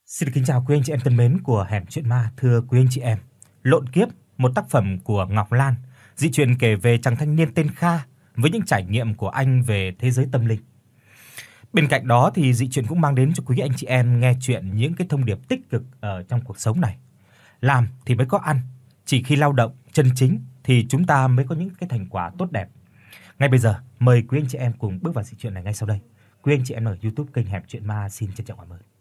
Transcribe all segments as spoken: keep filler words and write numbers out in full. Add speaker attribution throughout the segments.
Speaker 1: Xin được kính chào quý anh chị em thân mến của Hẻm Chuyện Ma. Thưa quý anh chị em, Lộn Kiếp, một tác phẩm của Ngọc Lan, dị truyện kể về chàng thanh niên tên Kha với những trải nghiệm của anh về thế giới tâm linh. Bên cạnh đó thì dị truyện cũng mang đến cho quý anh chị em nghe chuyện những cái thông điệp tích cực ở trong cuộc sống này. Làm thì mới có ăn, chỉ khi lao động chân chính thì chúng ta mới có những cái thành quả tốt đẹp. Ngay bây giờ, mời quý anh chị em cùng bước vào dị truyện này ngay sau đây. Quý anh chị em ở YouTube kênh Hẻm Chuyện Ma xin trân trọng cảm ơn.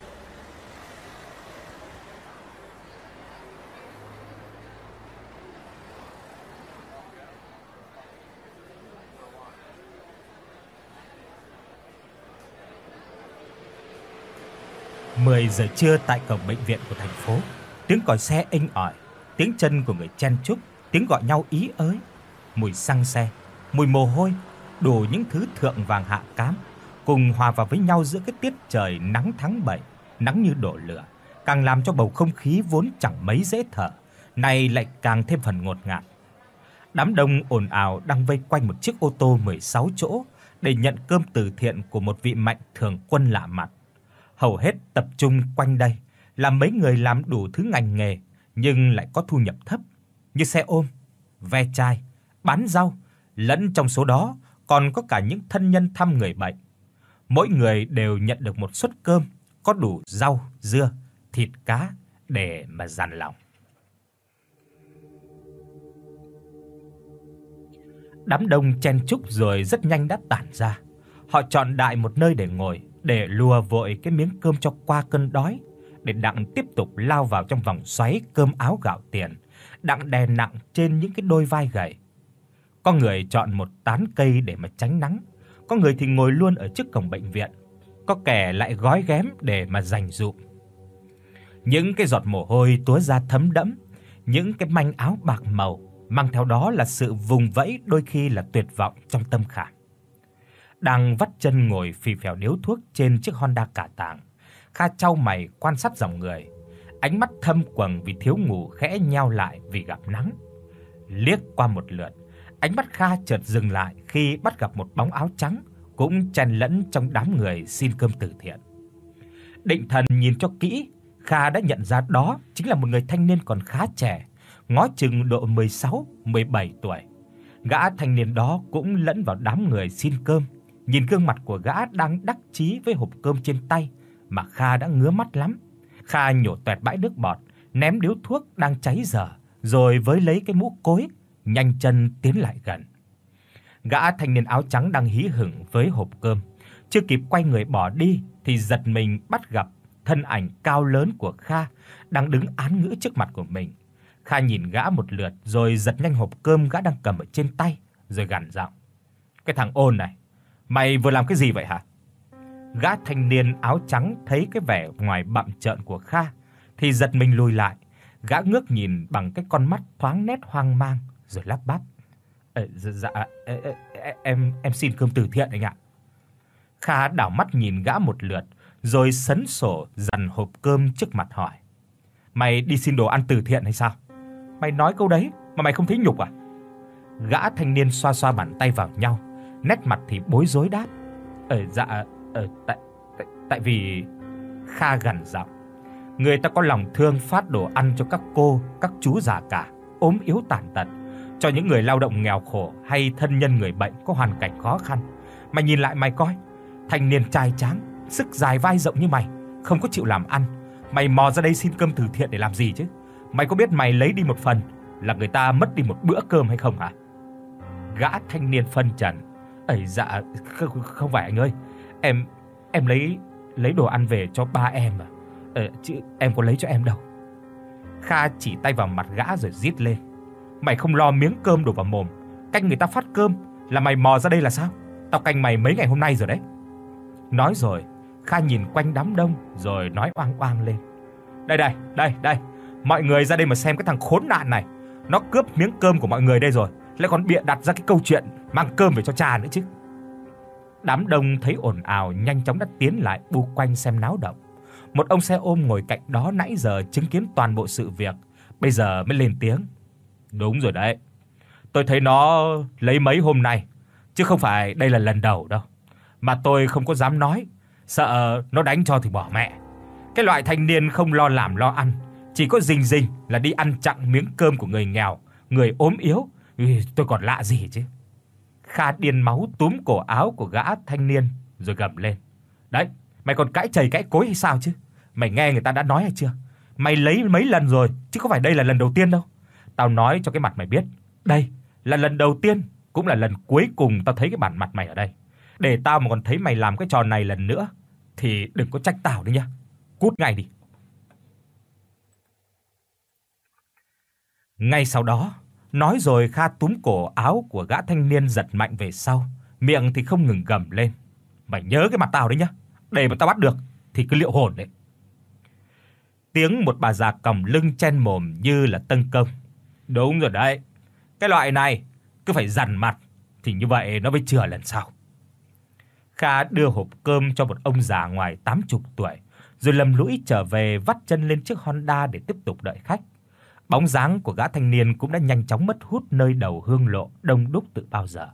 Speaker 1: mười giờ trưa tại cổng bệnh viện của thành phố, tiếng còi xe inh ỏi, tiếng chân của người chen chúc, tiếng gọi nhau ý ới, mùi xăng xe, mùi mồ hôi, đủ những thứ thượng vàng hạ cám cùng hòa vào với nhau giữa cái tiết trời nắng tháng bảy, nắng như đổ lửa, càng làm cho bầu không khí vốn chẳng mấy dễ thở, nay lại càng thêm phần ngột ngạt. Đám đông ồn ào đang vây quanh một chiếc ô tô mười sáu chỗ để nhận cơm từ thiện của một vị mạnh thường quân lạ mặt. Hầu hết tập trung quanh đây là mấy người làm đủ thứ ngành nghề nhưng lại có thu nhập thấp, như xe ôm, ve chai, bán rau, lẫn trong số đó còn có cả những thân nhân thăm người bệnh. Mỗi người đều nhận được một suất cơm có đủ rau, dưa, thịt cá để mà dằn lòng. Đám đông chen chúc rồi rất nhanh đã tản ra. Họ chọn đại một nơi để ngồi, để lùa vội cái miếng cơm cho qua cơn đói, để đặng tiếp tục lao vào trong vòng xoáy cơm áo gạo tiền, đặng đè nặng trên những cái đôi vai gầy. Có người chọn một tán cây để mà tránh nắng, có người thì ngồi luôn ở trước cổng bệnh viện, có kẻ lại gói ghém để mà dành dụm. Những cái giọt mồ hôi túa ra thấm đẫm, những cái manh áo bạc màu, mang theo đó là sự vùng vẫy, đôi khi là tuyệt vọng trong tâm khảm. Đang vắt chân ngồi phì phèo điếu thuốc trên chiếc Honda cả tàng, Kha chau mày quan sát dòng người, ánh mắt thâm quầng vì thiếu ngủ khẽ nheo lại vì gặp nắng. Liếc qua một lượt, ánh mắt Kha chợt dừng lại khi bắt gặp một bóng áo trắng cũng chen lẫn trong đám người xin cơm từ thiện. Định thần nhìn cho kỹ, Kha đã nhận ra đó chính là một người thanh niên còn khá trẻ, ngó chừng độ mười sáu, mười bảy tuổi. Gã thanh niên đó cũng lẫn vào đám người xin cơm. Nhìn gương mặt của gã đang đắc chí với hộp cơm trên tay mà Kha đã ngứa mắt lắm. Kha nhổ toẹt bãi nước bọt, ném điếu thuốc đang cháy dở, rồi với lấy cái mũ cối, nhanh chân tiến lại gần. Gã thanh niên áo trắng đang hí hửng với hộp cơm, chưa kịp quay người bỏ đi thì giật mình bắt gặp thân ảnh cao lớn của Kha đang đứng án ngữ trước mặt của mình. Kha nhìn gã một lượt rồi giật nhanh hộp cơm gã đang cầm ở trên tay, rồi gằn giọng: "Cái thằng ôn này, mày vừa làm cái gì vậy hả?" Gã thanh niên áo trắng thấy cái vẻ ngoài bặm trợn của Kha thì giật mình lùi lại. Gã ngước nhìn bằng cái con mắt thoáng nét hoang mang rồi lắp bắp: "Ờ dạ, dạ ê, ê, ê, em em xin cơm từ thiện anh ạ." Kha đảo mắt nhìn gã một lượt rồi sấn sổ dằn hộp cơm trước mặt hỏi: "Mày đi xin đồ ăn từ thiện hay sao? Mày nói câu đấy mà mày không thấy nhục à?" Gã thanh niên xoa xoa bàn tay vào nhau, nét mặt thì bối rối đáp: "Ờ dạ ờ tại tại tại vì..." Kha gằn giọng: "Người ta có lòng thương phát đồ ăn cho các cô, các chú già cả, ốm yếu tàn tật, cho những người lao động nghèo khổ hay thân nhân người bệnh có hoàn cảnh khó khăn. Mày nhìn lại mày coi, thanh niên trai tráng, sức dài vai rộng như mày, không có chịu làm ăn, mày mò ra đây xin cơm từ thiện để làm gì chứ? Mày có biết mày lấy đi một phần là người ta mất đi một bữa cơm hay không hả?" Gã thanh niên phân trần: "Ấy dạ không, không phải anh ơi, em em lấy lấy đồ ăn về cho ba em mà. Ờ chứ em có lấy cho em đâu." Kha chỉ tay vào mặt gã rồi rít lên: "Mày không lo miếng cơm đổ vào mồm, canh người ta phát cơm là mày mò ra đây là sao? Tao canh mày mấy ngày hôm nay rồi đấy." Nói rồi, Kha nhìn quanh đám đông rồi nói oang oang lên: "Đây đây, đây đây, mọi người ra đây mà xem cái thằng khốn nạn này, nó cướp miếng cơm của mọi người đây rồi, lại còn bịa đặt ra cái câu chuyện mang cơm về cho cha nữa chứ." Đám đông thấy ồn ào nhanh chóng đã tiến lại bu quanh xem náo động. Một ông xe ôm ngồi cạnh đó nãy giờ chứng kiến toàn bộ sự việc, bây giờ mới lên tiếng: "Đúng rồi đấy. Tôi thấy nó lấy mấy hôm nay, chứ không phải đây là lần đầu đâu. Mà tôi không có dám nói, sợ nó đánh cho thì bỏ mẹ. Cái loại thanh niên không lo làm lo ăn, chỉ có rình rình là đi ăn chặn miếng cơm của người nghèo, người ốm yếu, tôi còn lạ gì chứ. Kha điên máu túm cổ áo của gã thanh niên rồi gầm lên. Đấy, mày còn cãi chày cãi cối hay sao chứ? Mày nghe người ta đã nói hay chưa? Mày lấy mấy lần rồi, chứ không phải đây là lần đầu tiên đâu. Tao nói cho cái mặt mày biết, đây là lần đầu tiên, cũng là lần cuối cùng tao thấy cái bản mặt mày ở đây. Để tao mà còn thấy mày làm cái trò này lần nữa thì đừng có trách tao đấy nhá. Cút ngay đi. Ngay sau đó, nói rồi Kha túm cổ áo của gã thanh niên giật mạnh về sau, miệng thì không ngừng gầm lên. Mày nhớ cái mặt tao đấy nhá, để mà tao bắt được thì cứ liệu hồn đấy. Tiếng một bà già còng lưng chen mồm như là tấn công. Đúng rồi đấy, cái loại này cứ phải dằn mặt thì như vậy nó mới chừa lần sau. Kha đưa hộp cơm cho một ông già ngoài tám mươi tuổi, rồi lầm lũi trở về vắt chân lên chiếc Honda để tiếp tục đợi khách. Bóng dáng của gã thanh niên cũng đã nhanh chóng mất hút nơi đầu hương lộ đông đúc từ bao giờ.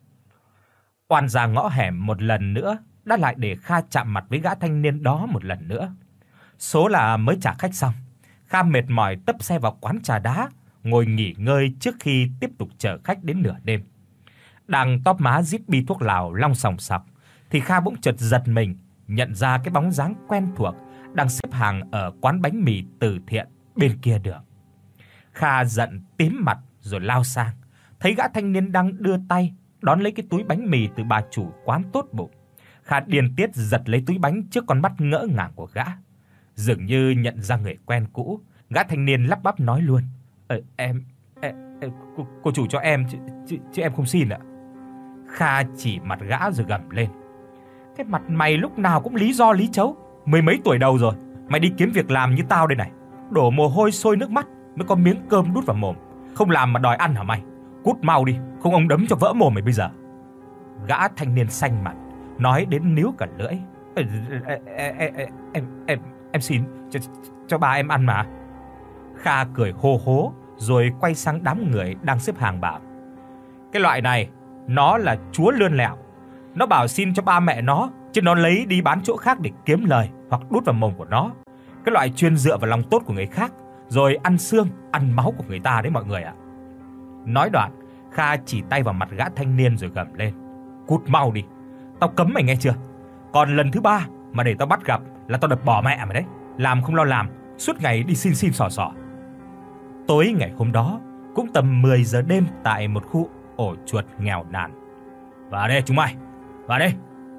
Speaker 1: Oan ra ngõ hẻm một lần nữa đã lại để Kha chạm mặt với gã thanh niên đó một lần nữa. Số là mới trả khách xong, Kha mệt mỏi tấp xe vào quán trà đá, ngồi nghỉ ngơi trước khi tiếp tục chờ khách đến nửa đêm. Đang tóp má rít bi thuốc lào long sòng sọc thì Kha bỗng chợt giật mình, nhận ra cái bóng dáng quen thuộc đang xếp hàng ở quán bánh mì từ thiện bên kia đường. Kha giận tím mặt rồi lao sang, thấy gã thanh niên đang đưa tay đón lấy cái túi bánh mì từ bà chủ quán tốt bụng. Kha điên tiết giật lấy túi bánh trước con mắt ngỡ ngàng của gã. Dường như nhận ra người quen cũ, gã thanh niên lắp bắp nói luôn: "Ờ em, em, em cô, cô chủ cho em chứ, chứ chứ em không xin ạ." Kha chỉ mặt gã rồi gầm lên: "Cái mặt mày lúc nào cũng lý do lý chấu, mười mấy tuổi đầu rồi, mày đi kiếm việc làm như tao đây này, đổ mồ hôi sôi nước mắt mới có miếng cơm đút vào mồm, không làm mà đòi ăn hả mày? Cút mau đi, không ông đấm cho vỡ mồm mày bây giờ." Gã thanh niên xanh mặt, nói đến níu cả lưỡi: "Em em em em xin cho cho ba em ăn mà." Kha cười hô hố rồi quay sang đám người đang xếp hàng bảo: "Cái loại này nó là chúa lươn lẹo, nó bảo xin cho ba mẹ nó, chứ nó lấy đi bán chỗ khác để kiếm lời hoặc đút vào mồm của nó. Cái loại chuyên dựa vào lòng tốt của người khác rồi ăn xương, ăn máu của người ta đấy mọi người ạ." Nói đoạn, Kha chỉ tay vào mặt gã thanh niên rồi gầm lên: "Cút mau đi, tao cấm mày nghe chưa? Còn lần thứ ba mà để tao bắt gặp là tao đập bỏ mẹ mày đấy. Làm không lo làm, suốt ngày đi xin xin xỏ xỏ." Tối ngày hôm đó, cũng tầm mười giờ đêm tại một khu ổ chuột nghèo nàn. "Vào đây chúng mày, vào đây."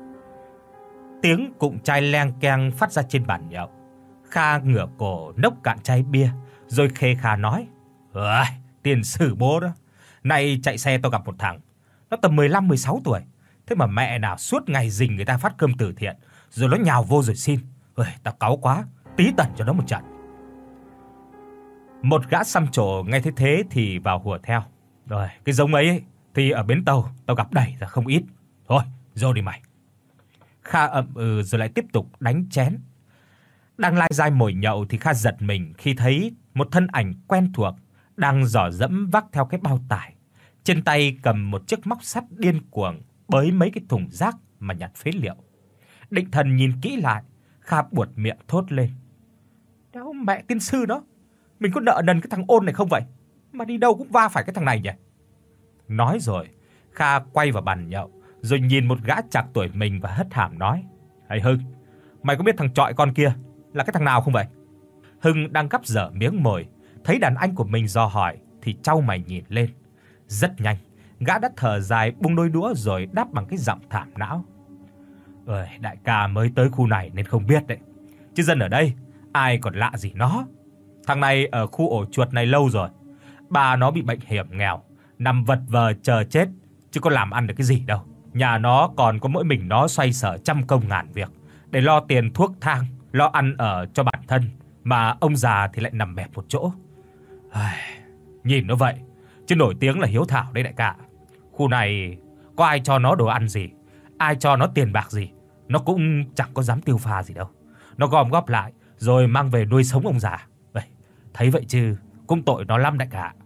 Speaker 1: Tiếng cụng chai leng keng phát ra trên bàn nhậu. Kha ngửa cổ nốc cạn chai bia, rồi khê khà nói: "Ơi, tiền sử bố đó. Này chạy xe tao gặp một thằng, nó tầm mười lăm mười sáu tuổi, thế mà mẹ nào suốt ngày rình người ta phát cơm từ thiện, rồi nó nhào vô rồi xin. Ơi, tao cáu quá, tí tẩn cho nó một trận." Một gã xăm trổ nghe thấy thế thì vào hùa theo: "Rồi, cái giống ấy, ấy thì ở bến tàu tao gặp đầy ra không ít. Thôi, vô đi mày." Kha ậm ừ rồi lại tiếp tục đánh chén. Đang lai dai mồi nhậu thì Kha giật mình khi thấy một thân ảnh quen thuộc đang dò dẫm vác theo cái bao tải, trên tay cầm một chiếc móc sắt điên cuồng bới mấy cái thùng rác mà nhặt phế liệu. Định thần nhìn kỹ lại, Kha buột miệng thốt lên: "Đéo mẹ tiên sư đó, mình có nợ nần cái thằng ôn này không vậy? Mà đi đâu cũng va phải cái thằng này nhỉ?" Nói rồi, Kha quay vào bàn nhậu, rồi nhìn một gã chạc tuổi mình và hất hàm nói: "Hay Hưng, mày có biết thằng chọi con kia là cái thằng nào không vậy?" Hưng đang gắp dở miếng mồi, thấy đàn anh của mình dò hỏi thì chau mày nhìn lên. Rất nhanh, gã đã thở dài bung đôi đũa rồi đáp bằng cái giọng thảm não: "Ơi, đại ca mới tới khu này nên không biết đấy. Chứ dân ở đây ai còn lạ gì nó. Thằng này ở khu ổ chuột này lâu rồi. Ba nó bị bệnh hiểm nghèo, nằm vật vờ chờ chết chứ có làm ăn được cái gì đâu. Nhà nó còn có mỗi mình nó xoay sở trăm công ngàn việc để lo tiền thuốc thang, lo ăn ở cho bản thân, mà ông già thì lại nằm bẹp một chỗ. Ai, nhìn nó vậy chứ nổi tiếng là hiếu thảo đấy đại ca. Khu này có ai cho nó đồ ăn gì, ai cho nó tiền bạc gì, nó cũng chẳng có dám tiêu pha gì đâu. Nó gom góp lại rồi mang về nuôi sống ông già. Vậy, thấy vậy chứ cũng tội nó lắm đại ca."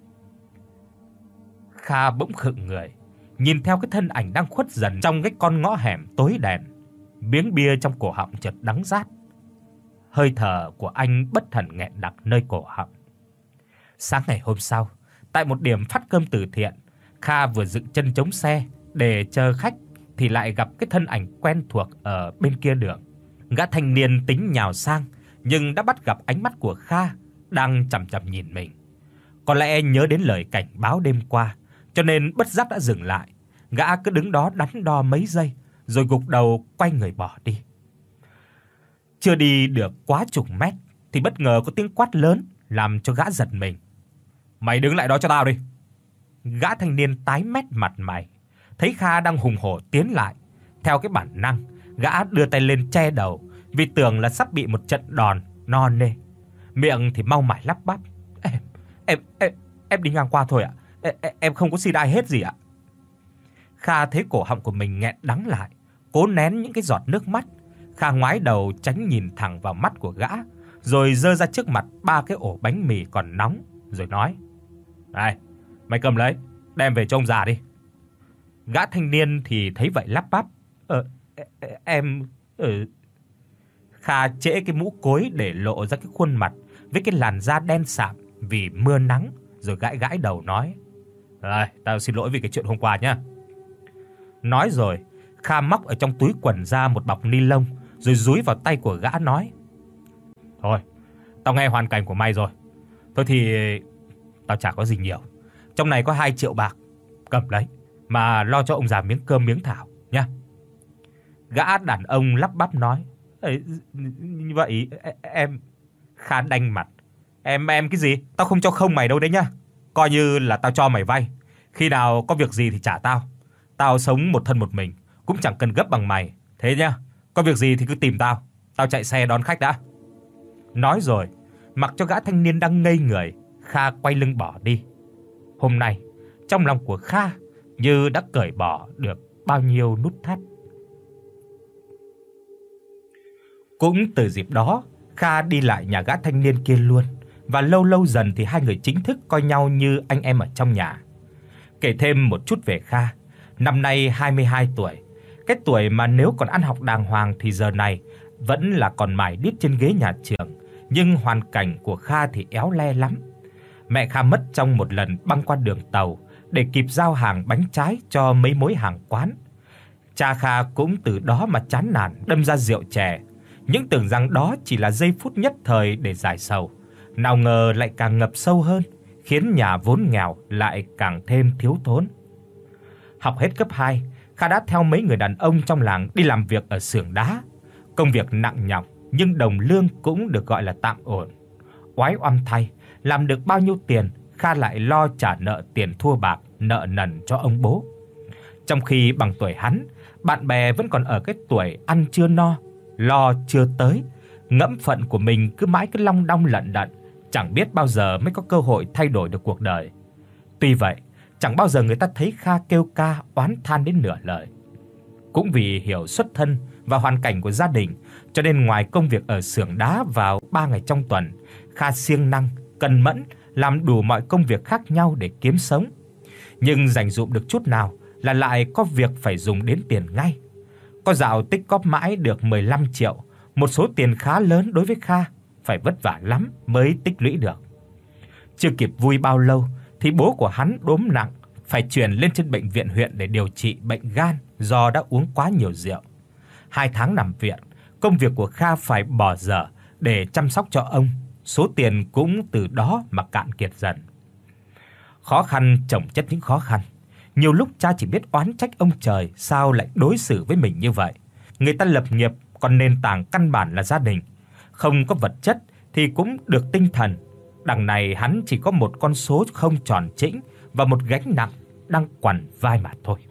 Speaker 1: Kha bỗng khựng người, nhìn theo cái thân ảnh đang khuất dần trong cái con ngõ hẻm tối đèn. Miếng bia trong cổ họng chợt đắng rát. hơi thở của anh bất thần nghẹn đặc nơi cổ họng. Sáng ngày hôm sau, tại một điểm phát cơm từ thiện, Kha vừa dựng chân chống xe để chờ khách thì lại gặp cái thân ảnh quen thuộc ở bên kia đường. Gã thanh niên tính nhào sang nhưng đã bắt gặp ánh mắt của Kha đang chằm chằm nhìn mình. Có lẽ nhớ đến lời cảnh báo đêm qua, cho nên bất giác đã dừng lại. Gã cứ đứng đó đắn đo mấy giây rồi gục đầu quay người bỏ đi. Chưa đi được quá chục mét thì bất ngờ có tiếng quát lớn làm cho gã giật mình. "Mày đứng lại đó cho tao đi." Gã thanh niên tái mét mặt mày, thấy Kha đang hùng hổ tiến lại, theo cái bản năng, gã đưa tay lên che đầu vì tưởng là sắp bị một trận đòn no nê. Miệng thì mau mải lắp bắp: "Em em em, em đi ngang qua thôi ạ. Em, em không có xin ai hết gì ạ." Kha thấy cổ họng của mình nghẹn đắng lại, cố nén những cái giọt nước mắt. Kha ngoái đầu tránh nhìn thẳng vào mắt của gã, rồi giơ ra trước mặt ba cái ổ bánh mì còn nóng rồi nói: "Đây, mày cầm lấy, đem về cho ông già đi." Gã thanh niên thì thấy vậy lắp bắp: "Ờ em ừ." Kha chễ cái mũ cối để lộ ra cái khuôn mặt với cái làn da đen sạm vì mưa nắng, rồi gãi gãi đầu nói: "Rồi, tao xin lỗi vì cái chuyện hôm qua nhá." Nói rồi, Kha móc ở trong túi quần ra một bọc ni lông rồi dúi vào tay của gã nói: "Thôi, tao nghe hoàn cảnh của mày rồi. Thôi thì tao chả có gì nhiều. Trong này có hai triệu bạc, cầm lấy mà lo cho ông già miếng cơm miếng thảo nhá." Gã đàn ông lắp bắp nói: "Ấy, như vậy em..." Kha đanh mặt: "Em em cái gì? Tao không cho không mày đâu đấy nhá. Coi như là tao cho mày vay, khi nào có việc gì thì trả tao. Tao sống một thân một mình, cũng chẳng cần gấp bằng mày, thế nhá. Có việc gì thì cứ tìm tao, tao chạy xe đón khách đã." Nói rồi, mặc cho gã thanh niên đang ngây người, Kha quay lưng bỏ đi. Hôm nay, trong lòng của Kha như đã cởi bỏ được bao nhiêu nút thắt. Cũng từ dịp đó, Kha đi lại nhà gã thanh niên kia luôn, và lâu lâu dần thì hai người chính thức coi nhau như anh em ở trong nhà. Kể thêm một chút về Kha, năm nay hai mươi hai tuổi, cái tuổi mà nếu còn ăn học đàng hoàng thì giờ này vẫn là còn mải đít trên ghế nhà trường, nhưng hoàn cảnh của Kha thì éo le lắm. Mẹ Kha mất trong một lần băng qua đường tàu để kịp giao hàng bánh trái cho mấy mối hàng quán. Cha Kha cũng từ đó mà chán nản đâm ra rượu chè, những tưởng rằng đó chỉ là giây phút nhất thời để giải sầu, nào ngờ lại càng ngập sâu hơn, khiến nhà vốn nghèo lại càng thêm thiếu thốn. Học hết cấp hai, Kha đã theo mấy người đàn ông trong làng đi làm việc ở xưởng đá. Công việc nặng nhọc nhưng đồng lương cũng được gọi là tạm ổn. Oái oăm thay, làm được bao nhiêu tiền, Kha lại lo trả nợ tiền thua bạc, nợ nần cho ông bố. Trong khi bằng tuổi hắn, bạn bè vẫn còn ở cái tuổi ăn chưa no, lo chưa tới, ngẫm phận của mình cứ mãi cứ long đong lận đận, chẳng biết bao giờ mới có cơ hội thay đổi được cuộc đời. Tuy vậy, chẳng bao giờ người ta thấy Kha kêu ca oán than đến nửa lời. Cũng vì hiểu xuất thân và hoàn cảnh của gia đình, cho nên ngoài công việc ở xưởng đá vào ba ngày trong tuần, Kha siêng năng, cần mẫn làm đủ mọi công việc khác nhau để kiếm sống. Nhưng dành dụm được chút nào là lại có việc phải dùng đến tiền ngay. Có dạo tích cóp mãi được mười lăm triệu, một số tiền khá lớn đối với Kha, phải vất vả lắm mới tích lũy được. Chưa kịp vui bao lâu thì bố của hắn đốm nặng, phải chuyển lên trên bệnh viện huyện để điều trị bệnh gan do đã uống quá nhiều rượu. Hai tháng nằm viện, công việc của Kha phải bỏ dở để chăm sóc cho ông, số tiền cũng từ đó mà cạn kiệt dần. Khó khăn chồng chất những khó khăn, nhiều lúc cha chỉ biết oán trách ông trời sao lại đối xử với mình như vậy. Người ta lập nghiệp còn nền tảng căn bản là gia đình, không có vật chất thì cũng được tinh thần. Đằng này hắn chỉ có một con số không tròn chỉnh và một gánh nặng đang quằn vai mà thôi.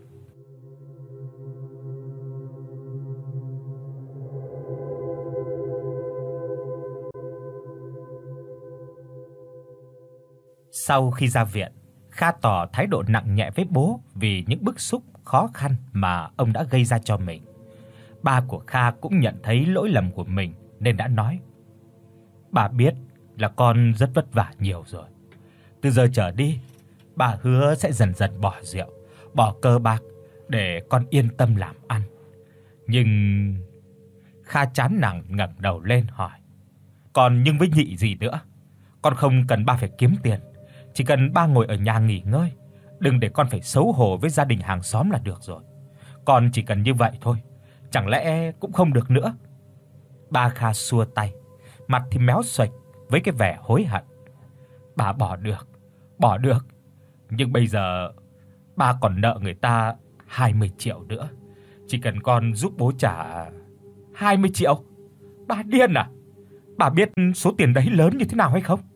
Speaker 1: Sau khi ra viện, Kha tỏ thái độ nặng nhẹ với bố vì những bức xúc, khó khăn mà ông đã gây ra cho mình. Ba của Kha cũng nhận thấy lỗi lầm của mình nên đã nói: "Bà biết là con rất vất vả nhiều rồi. Từ giờ trở đi, bà hứa sẽ dần dần bỏ rượu, bỏ cờ bạc để con yên tâm làm ăn." Nhưng Kha chán nản ngẩng đầu lên hỏi: Còn nhưng với nhị gì nữa, con không cần ba phải kiếm tiền, chỉ cần ba ngồi ở nhà nghỉ ngơi, đừng để con phải xấu hổ với gia đình hàng xóm là được rồi. Con chỉ cần như vậy thôi, chẳng lẽ cũng không được nữa?" Ba Kha xua tay, mặt thì méo xoạch với cái vẻ hối hận. "Bà bỏ được, bỏ được, nhưng bây giờ ba còn nợ người ta hai mươi triệu nữa. Chỉ cần con giúp bố trả hai mươi triệu. Bà điên à? Bà biết số tiền đấy lớn như thế nào hay không?"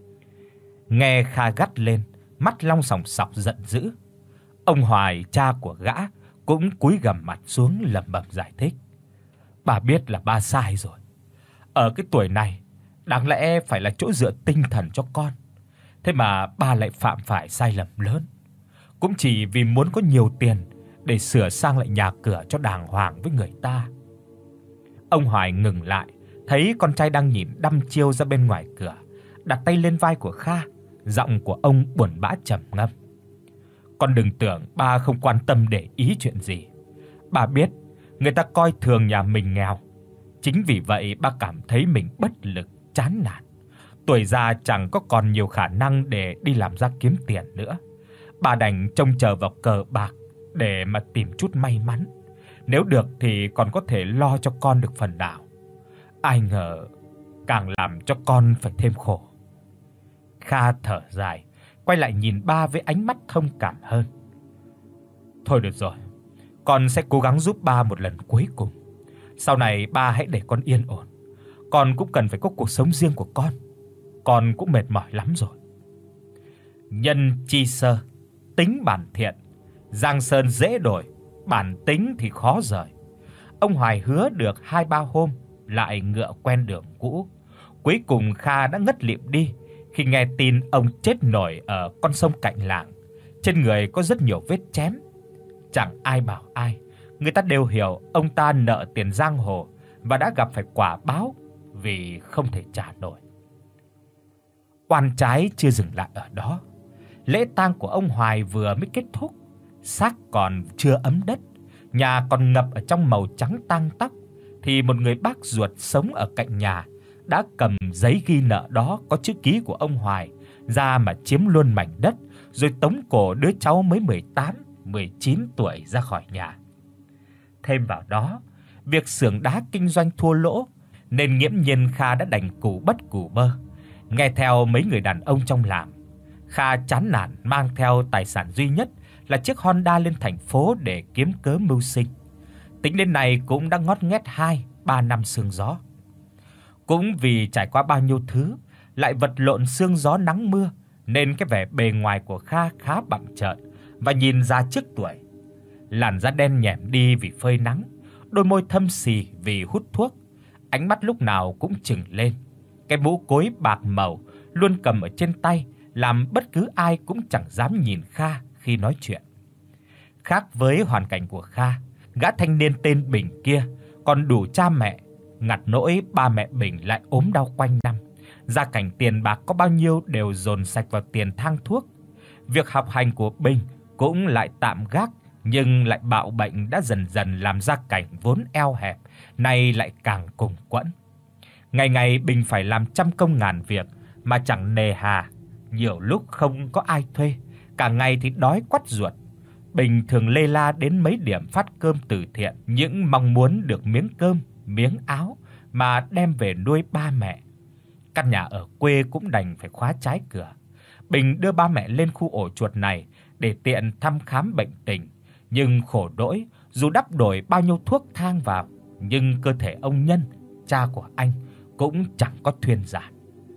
Speaker 1: Nghe Kha gắt lên, mắt long sòng sọc giận dữ. Ông Hoài, cha của gã, cũng cúi gằm mặt xuống lẩm bẩm giải thích. "Bà biết là ba sai rồi. Ở cái tuổi này, đáng lẽ phải là chỗ dựa tinh thần cho con. Thế mà ba lại phạm phải sai lầm lớn, cũng chỉ vì muốn có nhiều tiền để sửa sang lại nhà cửa cho đàng hoàng với người ta." Ông Hoài ngừng lại, thấy con trai đang nhìn đăm chiêu ra bên ngoài cửa, đặt tay lên vai của Kha, giọng của ông buồn bã trầm ngâm. "Con đừng tưởng ba không quan tâm để ý chuyện gì. Ba biết người ta coi thường nhà mình nghèo. Chính vì vậy ba cảm thấy mình bất lực, chán nản. Tuổi già chẳng có còn nhiều khả năng để đi làm ra kiếm tiền nữa. Ba đành trông chờ vào cờ bạc để mà tìm chút may mắn. Nếu được thì còn có thể lo cho con được phần nào. Ai ngờ càng làm cho con phải thêm khổ." Kha thở dài, quay lại nhìn ba với ánh mắt thông cảm hơn. "Thôi được rồi, con sẽ cố gắng giúp ba một lần cuối cùng. Sau này ba hãy để con yên ổn. Con cũng cần phải có cuộc sống riêng của con. Con cũng mệt mỏi lắm rồi." Nhân chi sơ, tính bản thiện, giang sơn dễ đổi, bản tính thì khó rời. Ông Hoài hứa được hai ba hôm lại ngựa quen đường cũ. Cuối cùng Kha đã ngất lịm đi khi nghe tin ông chết nổi ở con sông cạnh làng. Trên người có rất nhiều vết chém. Chẳng ai bảo ai, người ta đều hiểu ông ta nợ tiền giang hồ và đã gặp phải quả báo vì không thể trả nổi. Oan trái chưa dừng lại ở đó. Lễ tang của ông Hoài vừa mới kết thúc, xác còn chưa ấm đất, nhà còn ngập ở trong màu trắng tang tóc, thì một người bác ruột sống ở cạnh nhà đã cầm giấy ghi nợ đó có chữ ký của ông Hoài ra mà chiếm luôn mảnh đất, rồi tống cổ đứa cháu mới mười tám, mười chín tuổi ra khỏi nhà. Thêm vào đó, việc xưởng đá kinh doanh thua lỗ nên nghiễm nhiên Kha đã đành cù bất cù bơ, nghe theo mấy người đàn ông trong làng. Kha chán nản mang theo tài sản duy nhất là chiếc Honda lên thành phố để kiếm cớ mưu sinh. Tính đến nay cũng đã ngót nghét hai ba năm sương gió. Cũng vì trải qua bao nhiêu thứ, lại vật lộn sương gió nắng mưa, nên cái vẻ bề ngoài của Kha khá bặm trợn và nhìn già trước tuổi. Làn da đen nhẻm đi vì phơi nắng, đôi môi thâm sì vì hút thuốc, ánh mắt lúc nào cũng trừng lên. Cái mũ cối bạc màu luôn cầm ở trên tay làm bất cứ ai cũng chẳng dám nhìn Kha khi nói chuyện. Khác với hoàn cảnh của Kha, gã thanh niên tên Bình kia còn đủ cha mẹ, ngặt nỗi ba mẹ Bình lại ốm đau quanh năm. Gia cảnh tiền bạc có bao nhiêu đều dồn sạch vào tiền thang thuốc. Việc học hành của Bình cũng lại tạm gác, nhưng lại bạo bệnh đã dần dần làm gia cảnh vốn eo hẹp nay lại càng cùng quẫn. Ngày ngày Bình phải làm trăm công ngàn việc mà chẳng nề hà, nhiều lúc không có ai thuê, cả ngày thì đói quắt ruột. Bình thường lê la đến mấy điểm phát cơm từ thiện, những mong muốn được miếng cơm, miếng áo mà đem về nuôi ba mẹ. Căn nhà ở quê cũng đành phải khóa trái cửa. Bình đưa ba mẹ lên khu ổ chuột này để tiện thăm khám bệnh tình, nhưng khổ nỗi, dù đắp đổi bao nhiêu thuốc thang vào, nhưng cơ thể ông Nhân, cha của anh, cũng chẳng có thuyên giảm.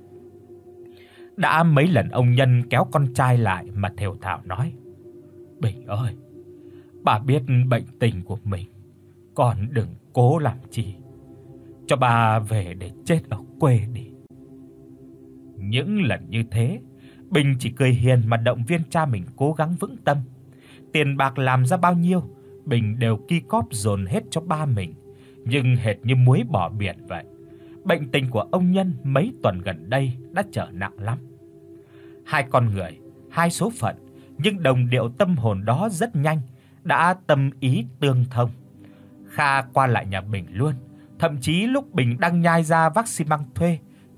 Speaker 1: Đã mấy lần ông Nhân kéo con trai lại mà thều thào nói: "Bình ơi, bà biết bệnh tình của mình, con đừng cố làm chi, cho bà về để chết ở quê đi." Những lần như thế, Bình chỉ cười hiền mà động viên cha mình cố gắng vững tâm. Tiền bạc làm ra bao nhiêu, Bình đều ki cóp dồn hết cho ba mình, nhưng hệt như muối bỏ biển vậy. Bệnh tình của ông Nhân mấy tuần gần đây đã trở nặng lắm. Hai con người, hai số phận, nhưng đồng điệu tâm hồn đó rất nhanh đã tâm ý tương thông. Kha qua lại nhà Bình luôn, thậm chí lúc Bình đang nhai ra vác xi măng thuê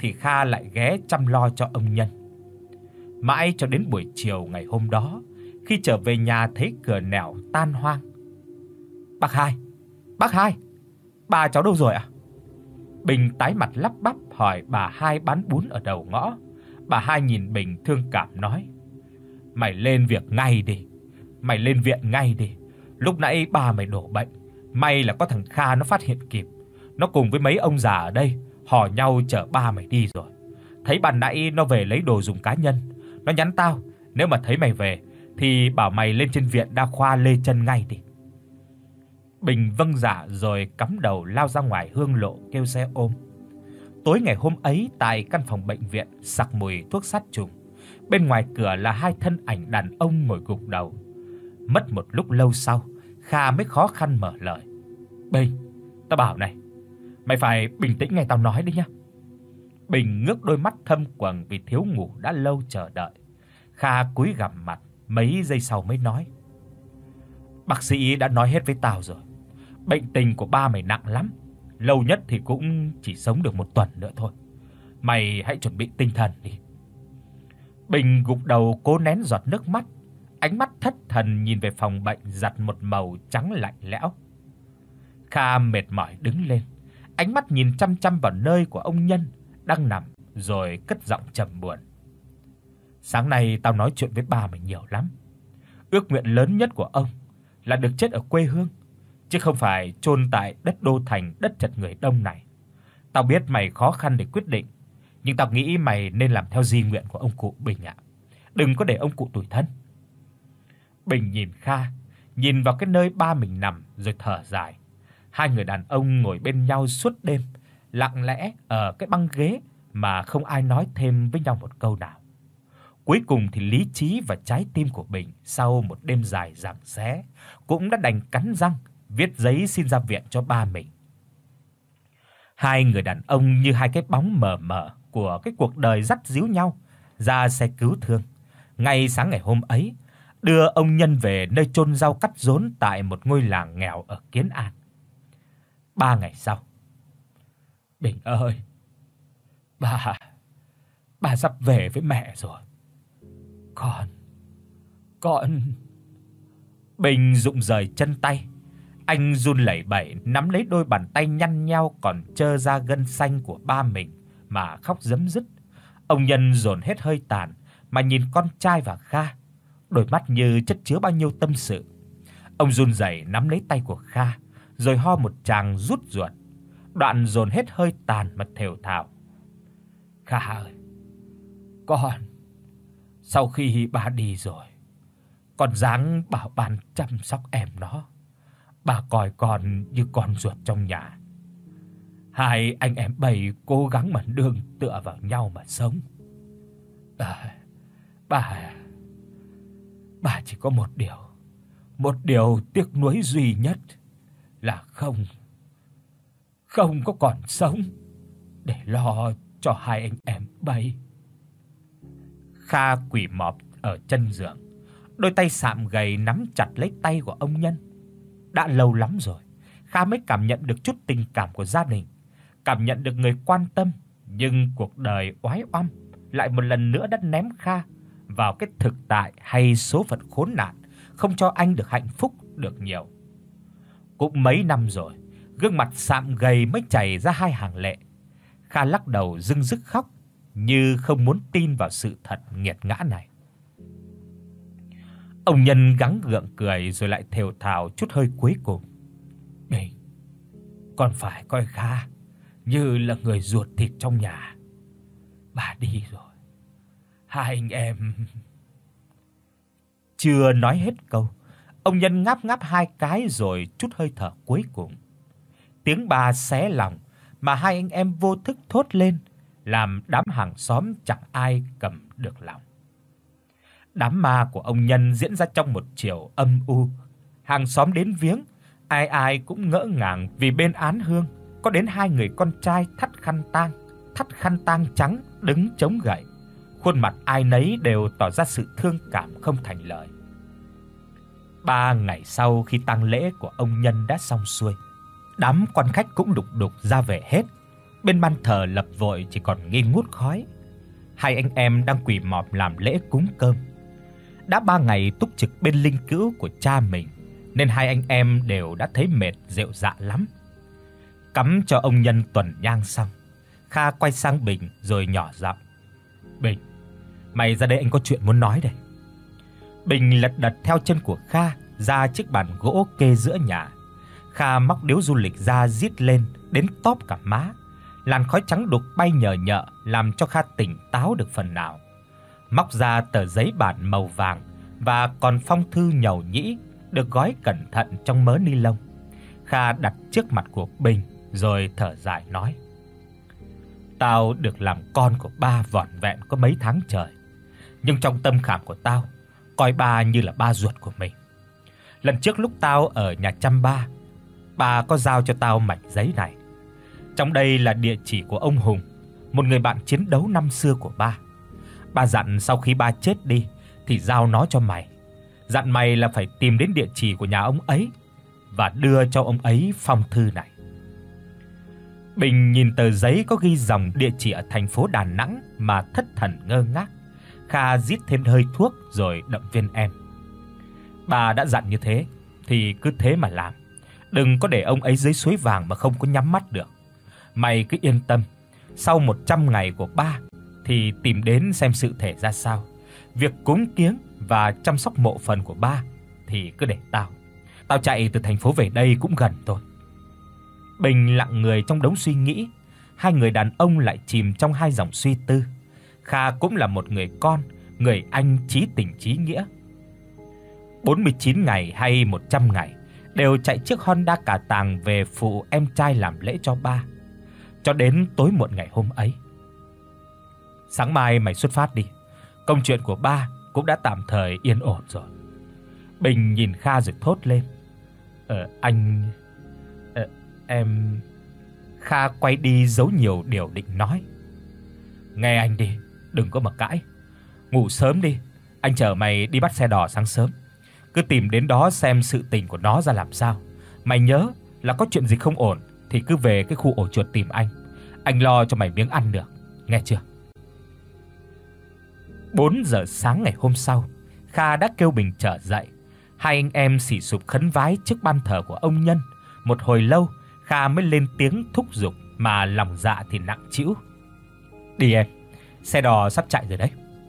Speaker 1: thì Kha lại ghé chăm lo cho ông Nhân. Mãi cho đến buổi chiều ngày hôm đó, khi trở về nhà thấy cửa nẻo tan hoang. "Bác Hai, bác Hai, bà cháu đâu rồi ạ?" Bình tái mặt lắp bắp hỏi bà Hai bán bún ở đầu ngõ. Bà Hai nhìn Bình thương cảm nói: "Mày lên việc ngay đi, mày lên viện ngay đi. Lúc nãy ba mày đổ bệnh, may là có thằng Kha nó phát hiện kịp. Nó cùng với mấy ông già ở đây hò nhau chở ba mày đi rồi. Thấy ban nãy nó về lấy đồ dùng cá nhân, nó nhắn tao, nếu mà thấy mày về thì bảo mày lên trên viện đa khoa Lê Chân ngay đi." Bình vâng dạ rồi cắm đầu lao ra ngoài hương lộ kêu xe ôm. Tối ngày hôm ấy tại căn phòng bệnh viện sặc mùi thuốc sát trùng. Bên ngoài cửa là hai thân ảnh đàn ông ngồi gục đầu. Mất một lúc lâu sau, Kha mới khó khăn mở lời: "Bình, tao bảo này, mày phải bình tĩnh nghe tao nói đấy nhá." Bình ngước đôi mắt thâm quầng vì thiếu ngủ đã lâu chờ đợi. Kha cúi gằm mặt, mấy giây sau mới nói: "Bác sĩ đã nói hết với tao rồi. Bệnh tình của ba mày nặng lắm, lâu nhất thì cũng chỉ sống được một tuần nữa thôi. Mày hãy chuẩn bị tinh thần đi." Bình gục đầu cố nén giọt nước mắt, ánh mắt thất thần nhìn về phòng bệnh giặt một màu trắng lạnh lẽo. Kha mệt mỏi đứng lên, ánh mắt nhìn chăm chăm vào nơi của ông Nhân đang nằm rồi cất giọng trầm buồn: "Sáng nay tao nói chuyện với ba mày nhiều lắm. Ước nguyện lớn nhất của ông là được chết ở quê hương, chứ không phải chôn tại đất đô thành đất chật người đông này. Tao biết mày khó khăn để quyết định, nhưng tao nghĩ mày nên làm theo di nguyện của ông cụ Bình ạ. Đừng có để ông cụ tủi thân." Bình nhìn Kha, nhìn vào cái nơi ba mình nằm rồi thở dài. Hai người đàn ông ngồi bên nhau suốt đêm, lặng lẽ ở cái băng ghế mà không ai nói thêm với nhau một câu nào. Cuối cùng thì lý trí và trái tim của Bình sau một đêm dài giằng xé cũng đã đành cắn răng viết giấy xin ra viện cho ba mình. Hai người đàn ông như hai cái bóng mờ mờ của cái cuộc đời dắt díu nhau ra xe cứu thương. Ngay sáng ngày hôm ấy, đưa ông Nhân về nơi chôn rau cắt rốn tại một ngôi làng nghèo ở Kiến An. Ba ngày sau: "Bình ơi, bà bà sắp về với mẹ rồi. Con con." Bình rụng rời chân tay, anh run lẩy bẩy nắm lấy đôi bàn tay nhăn nheo còn trơ ra gân xanh của ba mình mà khóc rấm rứt. Ông Nhân dồn hết hơi tàn mà nhìn con trai và Kha, đôi mắt như chất chứa bao nhiêu tâm sự. Ông run rẩy nắm lấy tay của Kha, rồi ho một tràng rút ruột, đoạn dồn hết hơi tàn mà thều thào: "Kha ơi, con, sau khi bà đi rồi, con ráng bảo ban chăm sóc em nó. Bà coi con như con ruột trong nhà. Hai anh em bầy cố gắng mà nương tựa vào nhau mà sống. À, bà bà chỉ có một điều, một điều tiếc nuối duy nhất là không không có còn sống để lo cho hai anh em bầy." Kha quỳ mọp ở chân giường, đôi tay sạm gầy nắm chặt lấy tay của ông Nhân. Đã lâu lắm rồi, Kha mới cảm nhận được chút tình cảm của gia đình, cảm nhận được người quan tâm, nhưng cuộc đời oái oăm lại một lần nữa đã ném Kha vào cái thực tại hay số phận khốn nạn, không cho anh được hạnh phúc được nhiều. Cũng mấy năm rồi, gương mặt sạm gầy mới chảy ra hai hàng lệ. Kha lắc đầu rưng rức khóc, như không muốn tin vào sự thật nghiệt ngã này. Ông Nhân gắng gượng cười rồi lại thều thào chút hơi cuối cùng: "Bình, con phải coi Kha như là người ruột thịt trong nhà. Bà đi rồi, hai anh em..." Chưa nói hết câu, ông Nhân ngáp ngáp hai cái rồi chút hơi thở cuối cùng. Tiếng bà xé lòng mà hai anh em vô thức thốt lên, làm đám hàng xóm chẳng ai cầm được lòng. Đám ma của ông Nhân diễn ra trong một chiều âm u. Hàng xóm đến viếng, ai ai cũng ngỡ ngàng vì bên án hương có đến hai người con trai thắt khăn tang, thắt khăn tang trắng đứng chống gậy. Khuôn mặt ai nấy đều tỏ ra sự thương cảm không thành lời. Ba ngày sau khi tang lễ của ông Nhân đã xong xuôi, đám quan khách cũng lục đục ra về hết. Bên ban thờ lập vội chỉ còn nghi ngút khói. Hai anh em đang quỳ mọp làm lễ cúng cơm. Đã ba ngày túc trực bên linh cữu của cha mình, nên hai anh em đều đã thấy mệt rệu rạ lắm. Cắm cho ông Nhân tuần nhang xong, Kha quay sang Bình rồi nhỏ giọng: "Bình, mày ra đây anh có chuyện muốn nói đây." Bình lật đật theo chân của Kha ra chiếc bàn gỗ kê giữa nhà. Kha móc điếu du lịch ra rít lên đến tóp cả má. Làn khói trắng đục bay nhờ nhợ làm cho Kha tỉnh táo được phần nào. Móc ra tờ giấy bản màu vàng và còn phong thư nhầu nhĩ được gói cẩn thận trong mớ ni lông. Kha đặt trước mặt của Bình rồi thở dài nói: "Tao được làm con của ba vỏn vẹn có mấy tháng trời, nhưng trong tâm khảm của tao coi ba như là ba ruột của mình. Lần trước lúc tao ở nhà chăm ba, ba có giao cho tao mảnh giấy này. Trong đây là địa chỉ của ông Hùng, một người bạn chiến đấu năm xưa của ba. Ba dặn sau khi ba chết đi thì giao nó cho mày. Dặn mày là phải tìm đến địa chỉ của nhà ông ấy và đưa cho ông ấy phong thư này." Bình nhìn tờ giấy có ghi dòng địa chỉ ở thành phố Đà Nẵng mà thất thần ngơ ngác. Kha rít thêm hơi thuốc rồi động viên em: "Bà đã dặn như thế thì cứ thế mà làm. Đừng có để ông ấy dưới suối vàng mà không có nhắm mắt được. Mày cứ yên tâm, sau một trăm ngày của ba thì tìm đến xem sự thể ra sao. Việc cúng kiếng và chăm sóc mộ phần của ba thì cứ để tao. Tao chạy từ thành phố về đây cũng gần thôi." Bình lặng người trong đống suy nghĩ. Hai người đàn ông lại chìm trong hai dòng suy tư. Kha cũng là một người con, người anh chí tình chí nghĩa. bốn mươi chín ngày hay một trăm ngày đều chạy chiếc Honda cả tàng về phụ em trai làm lễ cho ba. Cho đến tối muộn ngày hôm ấy: "Sáng mai mày xuất phát đi. Công chuyện của ba cũng đã tạm thời yên ổn rồi." Bình nhìn Kha rồi thốt lên: "Ờ anh ờ, em..." Kha quay đi giấu nhiều điều định nói: "Nghe anh đi, đừng có mà cãi. Ngủ sớm đi, anh chở mày đi bắt xe đò sáng sớm. Cứ tìm đến đó xem sự tình của nó ra làm sao. Mày nhớ là có chuyện gì không ổn thì cứ về cái khu ổ chuột tìm anh. Anh lo cho mày miếng ăn được, nghe chưa?" bốn giờ sáng ngày hôm sau, Kha đã kêu Bình trở dậy. Hai anh em xì xụp khấn vái trước ban thờ của ông Nhân. Một hồi lâu, Kha mới lên tiếng thúc giục mà lòng dạ thì nặng trĩu: "Đi em, xe đò sắp chạy rồi đấy."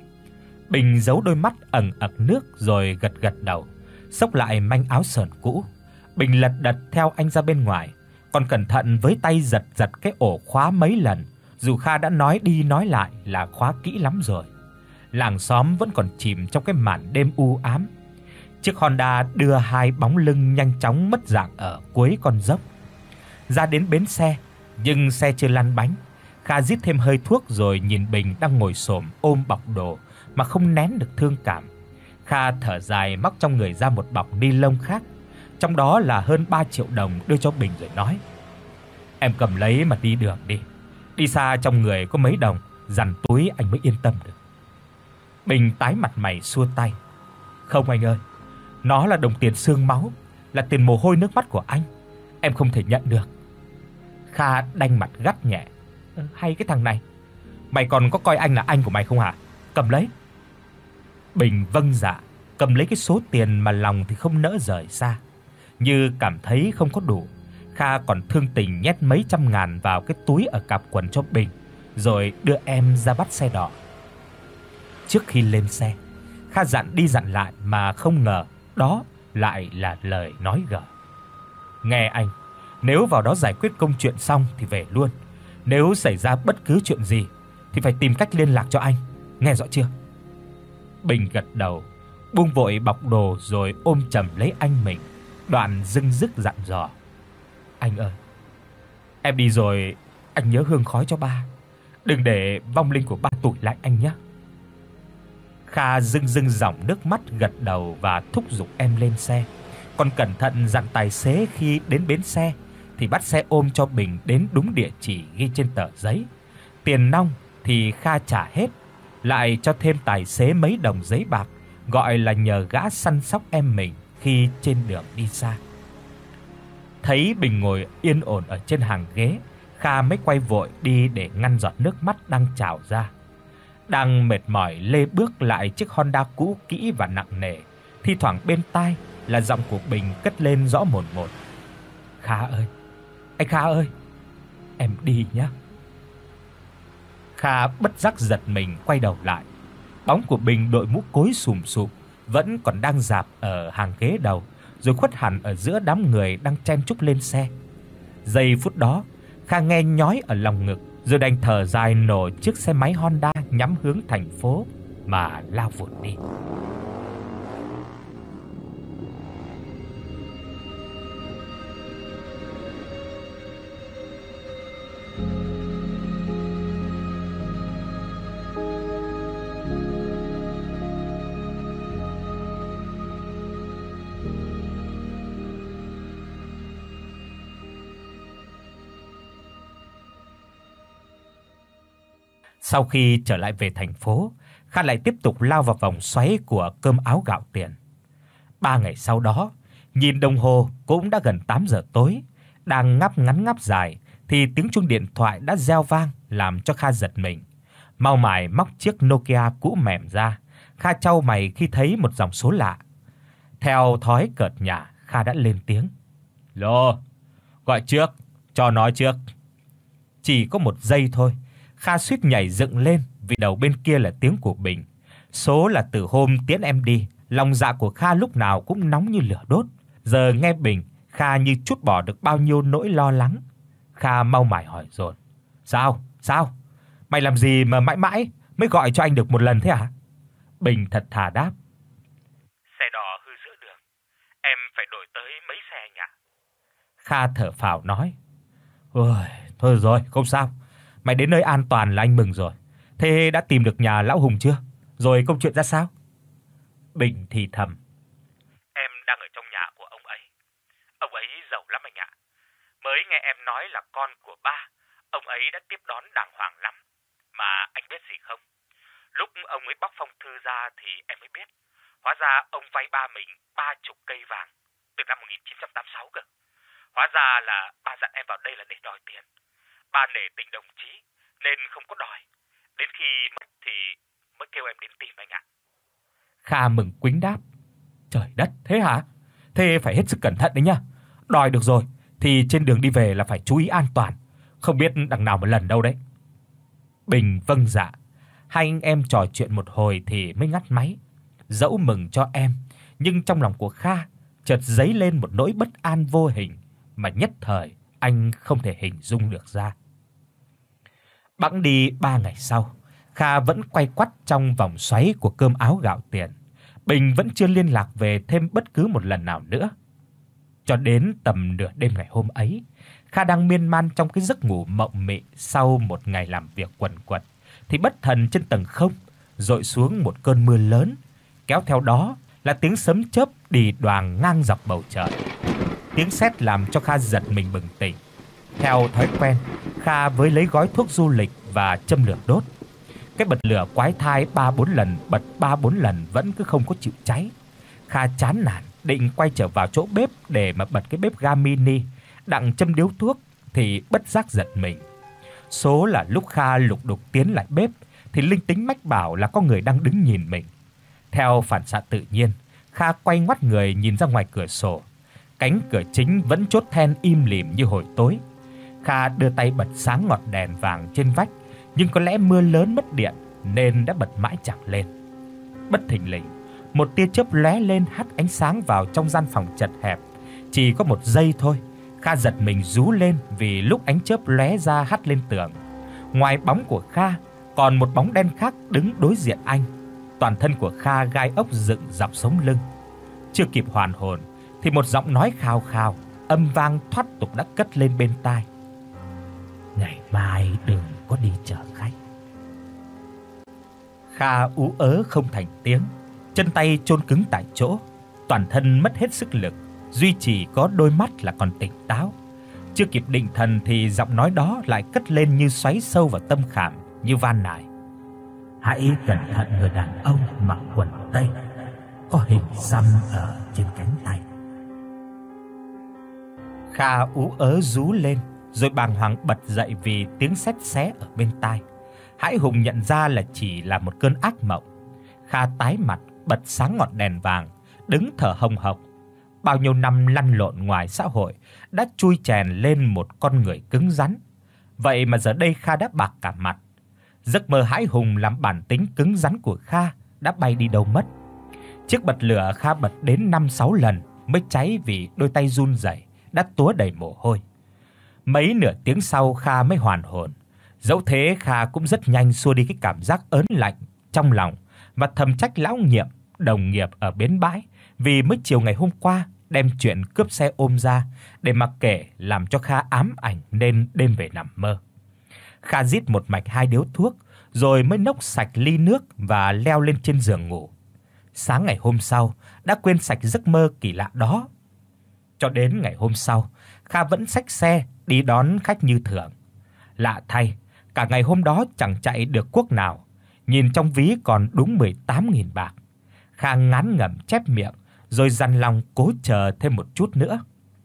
Speaker 1: Bình giấu đôi mắt ẩn ẩn nước rồi gật gật đầu, xốc lại manh áo sờn cũ. Bình lật đật theo anh ra bên ngoài, còn cẩn thận với tay giật giật cái ổ khóa mấy lần, dù Kha đã nói đi nói lại là khóa kỹ lắm rồi. Làng xóm vẫn còn chìm trong cái màn đêm u ám. Chiếc Honda đưa hai bóng lưng nhanh chóng mất dạng ở cuối con dốc. Ra đến bến xe, nhưng xe chưa lăn bánh. Kha rít thêm hơi thuốc rồi nhìn Bình đang ngồi xổm ôm bọc đồ mà không nén được thương cảm. Kha thở dài móc trong người ra một bọc ni lông khác, trong đó là hơn ba triệu đồng đưa cho Bình rồi nói: "Em cầm lấy mà đi đường đi. Đi xa trong người có mấy đồng, dằn túi anh mới yên tâm được." Bình tái mặt mày xua tay: "Không anh ơi, nó là đồng tiền xương máu, là tiền mồ hôi nước mắt của anh, em không thể nhận được." Kha đanh mặt gắt nhẹ: "Hay cái thằng này, mày còn có coi anh là anh của mày không hả? Cầm lấy." Bình vâng dạ, cầm lấy cái số tiền mà lòng thì không nỡ rời xa. Như cảm thấy không có đủ, Kha còn thương tình nhét mấy trăm ngàn vào cái túi ở cặp quần cho Bình, rồi đưa em ra bắt xe đò. Trước khi lên xe, Kha dặn đi dặn lại mà không ngờ đó lại là lời nói gở: "Nghe anh, nếu vào đó giải quyết công chuyện xong thì về luôn. Nếu xảy ra bất cứ chuyện gì thì phải tìm cách liên lạc cho anh, nghe rõ chưa?" Bình gật đầu, buông vội bọc đồ rồi ôm chầm lấy anh mình, đoạn dưng dứt dặn dò: "Anh ơi, em đi rồi anh nhớ hương khói cho ba, đừng để vong linh của ba tủi lại anh nhé." Kha rưng rưng dòng nước mắt gật đầu và thúc giục em lên xe, còn cẩn thận dặn tài xế khi đến bến xe thì bắt xe ôm cho Bình đến đúng địa chỉ ghi trên tờ giấy. Tiền nong thì Kha trả hết, lại cho thêm tài xế mấy đồng giấy bạc, gọi là nhờ gã săn sóc em mình khi trên đường đi xa. Thấy Bình ngồi yên ổn ở trên hàng ghế, Kha mới quay vội đi để ngăn giọt nước mắt đang trào ra. Đang mệt mỏi lê bước lại chiếc Honda cũ kỹ và nặng nề, thi thoảng bên tai là giọng của Bình cất lên rõ mồn một. "Kha ơi, anh Kha ơi, em đi nhé." Kha bất giác giật mình quay đầu lại. Bóng của Bình đội mũ cối sùm sụp vẫn còn đang rạp ở hàng ghế đầu, rồi khuất hẳn ở giữa đám người đang chen chúc lên xe. Giây phút đó, Kha nghe nhói ở lòng ngực, rồi đành thở dài nổ chiếc xe máy Honda nhắm hướng thành phố mà lao vụt đi. Sau khi trở lại về thành phố, Kha lại tiếp tục lao vào vòng xoáy của cơm áo gạo tiền. Ba ngày sau đó, nhìn đồng hồ cũng đã gần tám giờ tối, đang ngáp ngắn ngáp dài thì tiếng chuông điện thoại đã reo vang làm cho Kha giật mình. Mau mải móc chiếc Nokia cũ mềm ra, Kha chau mày khi thấy một dòng số lạ. Theo thói cợt nhả, Kha đã lên tiếng. "Lô, gọi trước, cho nói trước." Chỉ có một giây thôi, Kha suýt nhảy dựng lên vì đầu bên kia là tiếng của Bình. Số là từ hôm tiễn em đi, lòng dạ của Kha lúc nào cũng nóng như lửa đốt. Giờ nghe Bình, Kha như trút bỏ được bao nhiêu nỗi lo lắng. Kha mau mải hỏi dồn. "Sao? Sao? Mày làm gì mà mãi mãi mới gọi cho anh được một lần thế hả?" Bình thật thà đáp. "Xe đỏ hư giữa đường, em phải đổi tới mấy xe nhỉ?" Kha thở phào nói. "Ôi, thôi rồi, không sao. Mày đến nơi an toàn là anh mừng rồi. Thế đã tìm được nhà lão Hùng chưa? Rồi câu chuyện ra sao?" Bình thì thầm. "Em đang ở trong nhà của ông ấy. Ông ấy giàu lắm anh ạ. Mới nghe em nói là con của ba, ông ấy đã tiếp đón đàng hoàng lắm. Mà anh biết gì không? Lúc ông ấy bóc phong thư ra thì em mới biết. Hóa ra ông vay ba mình ba chục cây vàng từ năm một nghìn chín trăm tám mươi sáu cơ. Hóa ra là ba dặn em vào đây là để đòi tiền. Ba nể tình đồng chí nên không có đòi. Đến khi mất thì mới kêu em đến tìm anh ạ." Kha mừng quính đáp. "Trời đất, thế hả? Thế phải hết sức cẩn thận đấy nhá. Đòi được rồi thì trên đường đi về là phải chú ý an toàn, không biết đằng nào một lần đâu đấy." Bình vâng dạ. Hai anh em trò chuyện một hồi thì mới ngắt máy. Dẫu mừng cho em, nhưng trong lòng của Kha chợt dấy lên một nỗi bất an vô hình mà nhất thời anh không thể hình dung được ra. Bẵng đi ba ngày sau, Kha vẫn quay quắt trong vòng xoáy của cơm áo gạo tiền. Bình vẫn chưa liên lạc về thêm bất cứ một lần nào nữa. Cho đến tầm nửa đêm ngày hôm ấy, Kha đang miên man trong cái giấc ngủ mộng mị sau một ngày làm việc quần quật, thì bất thần trên tầng không dội xuống một cơn mưa lớn, kéo theo đó là tiếng sấm chớp đì đoàng ngang dọc bầu trời. Tiếng sét làm cho Kha giật mình bừng tỉnh. Theo thói quen, Kha với lấy gói thuốc du lịch và châm lửa đốt. Cái bật lửa quái thai ba bốn lần bật ba bốn lần vẫn cứ không có chịu cháy. Kha chán nản định quay trở vào chỗ bếp để mà bật cái bếp ga mini, đặng châm điếu thuốc thì bất giác giật mình. Số là lúc Kha lục đục tiến lại bếp thì linh tính mách bảo là có người đang đứng nhìn mình. Theo phản xạ tự nhiên, Kha quay ngoắt người nhìn ra ngoài cửa sổ. Cánh cửa chính vẫn chốt then im lìm như hồi tối. Kha đưa tay bật sáng ngọn đèn vàng trên vách, nhưng có lẽ mưa lớn mất điện nên đã bật mãi chẳng lên. Bất thình lình, một tia chớp lóe lên hắt ánh sáng vào trong gian phòng chật hẹp. Chỉ có một giây thôi, Kha giật mình rú lên vì lúc ánh chớp lóe ra hắt lên tường. Ngoài bóng của Kha, còn một bóng đen khác đứng đối diện anh. Toàn thân của Kha gai ốc dựng dọc sống lưng. Chưa kịp hoàn hồn thì một giọng nói khào khào, âm vang thoát tục đã cất lên bên tai. "Ngày mai đừng có đi chở khách." Kha ú ớ không thành tiếng, chân tay chôn cứng tại chỗ, toàn thân mất hết sức lực, duy chỉ có đôi mắt là còn tỉnh táo. Chưa kịp định thần thì giọng nói đó lại cất lên như xoáy sâu vào tâm khảm, như van nài. "Hãy cẩn thận người đàn ông mặc quần tây, có hình xăm ở trên cánh tay." Kha ú ớ rú lên, rồi bàng hoàng bật dậy vì tiếng sét xé ở bên tai. Hãi hùng nhận ra là chỉ là một cơn ác mộng. Kha tái mặt, bật sáng ngọn đèn vàng, đứng thở hồng hộc. Bao nhiêu năm lăn lộn ngoài xã hội đã chui chèn lên một con người cứng rắn. Vậy mà giờ đây Kha đã bạc cả mặt. Giấc mơ hãi hùng làm bản tính cứng rắn của Kha đã bay đi đâu mất. Chiếc bật lửa Kha bật đến năm sáu lần mới cháy vì đôi tay run rẩy đã túa đầy mồ hôi. Mấy nửa tiếng sau Kha mới hoàn hồn. Dẫu thế Kha cũng rất nhanh xua đi cái cảm giác ớn lạnh trong lòng và thầm trách lão Nhiệm, đồng nghiệp ở bến bãi vì mới chiều ngày hôm qua đem chuyện cướp xe ôm ra để mặc kể, làm cho Kha ám ảnh nên đêm về nằm mơ. Kha rít một mạch hai điếu thuốc rồi mới nốc sạch ly nước và leo lên trên giường ngủ. Sáng ngày hôm sau đã quên sạch giấc mơ kỳ lạ đó. Cho đến ngày hôm sau, Kha vẫn xách xe đi đón khách như thường. Lạ thay, cả ngày hôm đó chẳng chạy được cuốc nào, nhìn trong ví còn đúng mười tám nghìn bạc. Kha ngán ngẩm chép miệng rồi dằn lòng cố chờ thêm một chút nữa.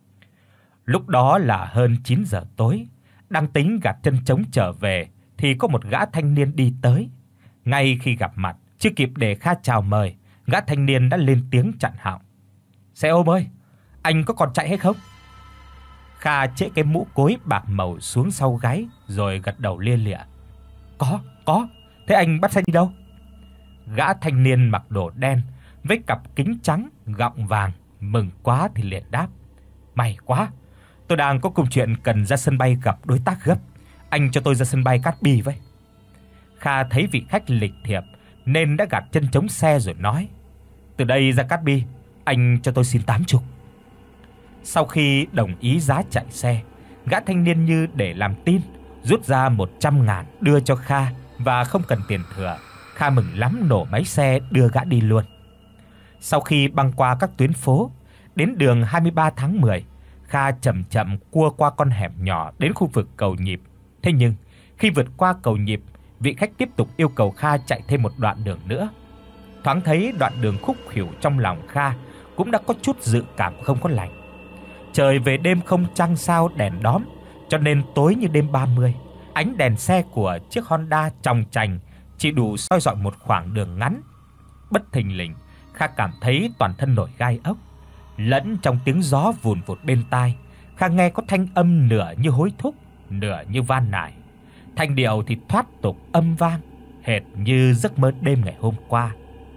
Speaker 1: Lúc đó là hơn chín giờ tối, đang tính gạt chân trống trở về thì có một gã thanh niên đi tới. Ngay khi gặp mặt, chưa kịp để Kha chào mời, gã thanh niên đã lên tiếng chặn họng. "Xe ôm ơi, anh có còn chạy hay không?" Kha chễ cái mũ cối bạc màu xuống sau gáy rồi gật đầu lia lịa. "Có, có, thế anh bắt xe đi đâu?" Gã thanh niên mặc đồ đen với cặp kính trắng gọng vàng mừng quá thì liền đáp: "May quá, tôi đang có công chuyện cần ra sân bay gặp đối tác gấp, anh cho tôi ra sân bay Cát Bi với." Kha thấy vị khách lịch thiệp nên đã gạt chân trống xe rồi nói: "Từ đây ra Cát Bi, anh cho tôi xin tám mươi." Sau khi đồng ý giá chạy xe, gã thanh niên như để làm tin, rút ra một trăm ngàn đưa cho Kha và không cần tiền thừa. Kha mừng lắm nổ máy xe đưa gã đi luôn. Sau khi băng qua các tuyến phố, đến đường hai mươi ba tháng mười, Kha chậm chậm cua qua con hẻm nhỏ đến khu vực cầu Nhịp. Thế nhưng, khi vượt qua cầu Nhịp, vị khách tiếp tục yêu cầu Kha chạy thêm một đoạn đường nữa. Thoáng thấy đoạn đường khúc khuỷu trong lòng Kha cũng đã có chút dự cảm không có lành. Trời về đêm không trăng sao đèn đóm, cho nên tối như đêm ba mươi, ánh đèn xe của chiếc Honda chòng chành chỉ đủ soi rọi một khoảng đường ngắn. Bất thình lình, Kha cảm thấy toàn thân nổi gai ốc. Lẫn trong tiếng gió vùn vụt bên tai, Kha nghe có thanh âm nửa như hối thúc, nửa như van nài. Thanh điệu thì thoát tục âm vang, hệt như giấc mơ đêm ngày hôm qua.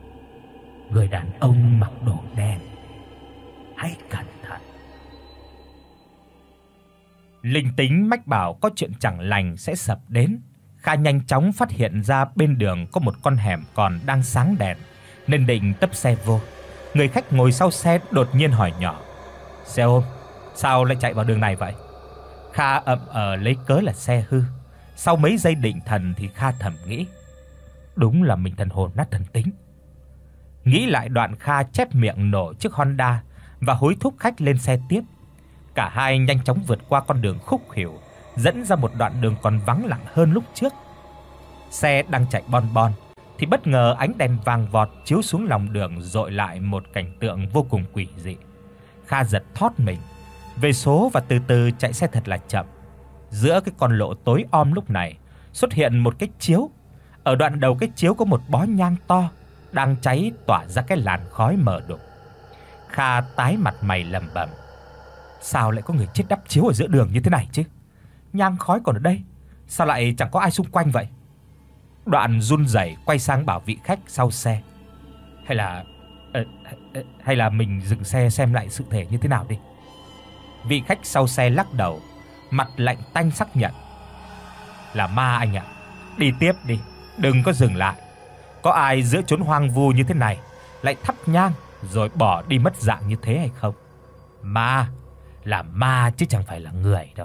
Speaker 1: "Người đàn ông mặc đồ đen, hãy cẩn thận." Linh tính mách bảo có chuyện chẳng lành sẽ sập đến. Kha nhanh chóng phát hiện ra bên đường có một con hẻm còn đang sáng đèn, nên định tấp xe vô. Người khách ngồi sau xe đột nhiên hỏi nhỏ: "Xe ôm, sao lại chạy vào đường này vậy?" Kha ậm ờ lấy cớ là xe hư. Sau mấy giây định thần thì Kha thầm nghĩ: đúng là mình thần hồn nát thần tính. Nghĩ lại đoạn, Kha chép miệng nổ chiếc Honda và hối thúc khách lên xe tiếp. Cả hai nhanh chóng vượt qua con đường khúc khuỷu, dẫn ra một đoạn đường còn vắng lặng hơn lúc trước. Xe đang chạy bon bon thì bất ngờ ánh đèn vàng vọt chiếu xuống lòng đường, dội lại một cảnh tượng vô cùng quỷ dị. Kha giật thót mình, về số và từ từ chạy xe thật là chậm. Giữa cái con lộ tối om lúc này xuất hiện một cái chiếu. Ở đoạn đầu cái chiếu có một bó nhang to đang cháy tỏa ra cái làn khói mờ đục. Kha tái mặt mày lẩm bẩm: sao lại có người chết đắp chiếu ở giữa đường như thế này chứ? Nhang khói còn ở đây, sao lại chẳng có ai xung quanh vậy? Đoạn run rẩy quay sang bảo vị khách sau xe: Hay là uh, uh, hay là mình dừng xe xem lại sự thể như thế nào đi. Vị khách sau xe lắc đầu, mặt lạnh tanh xác nhận: Là ma anh ạ, đi tiếp đi, đừng có dừng lại. Có ai giữa chốn hoang vu như thế này lại thắp nhang rồi bỏ đi mất dạng như thế hay không? Ma, là ma chứ chẳng phải là người đâu.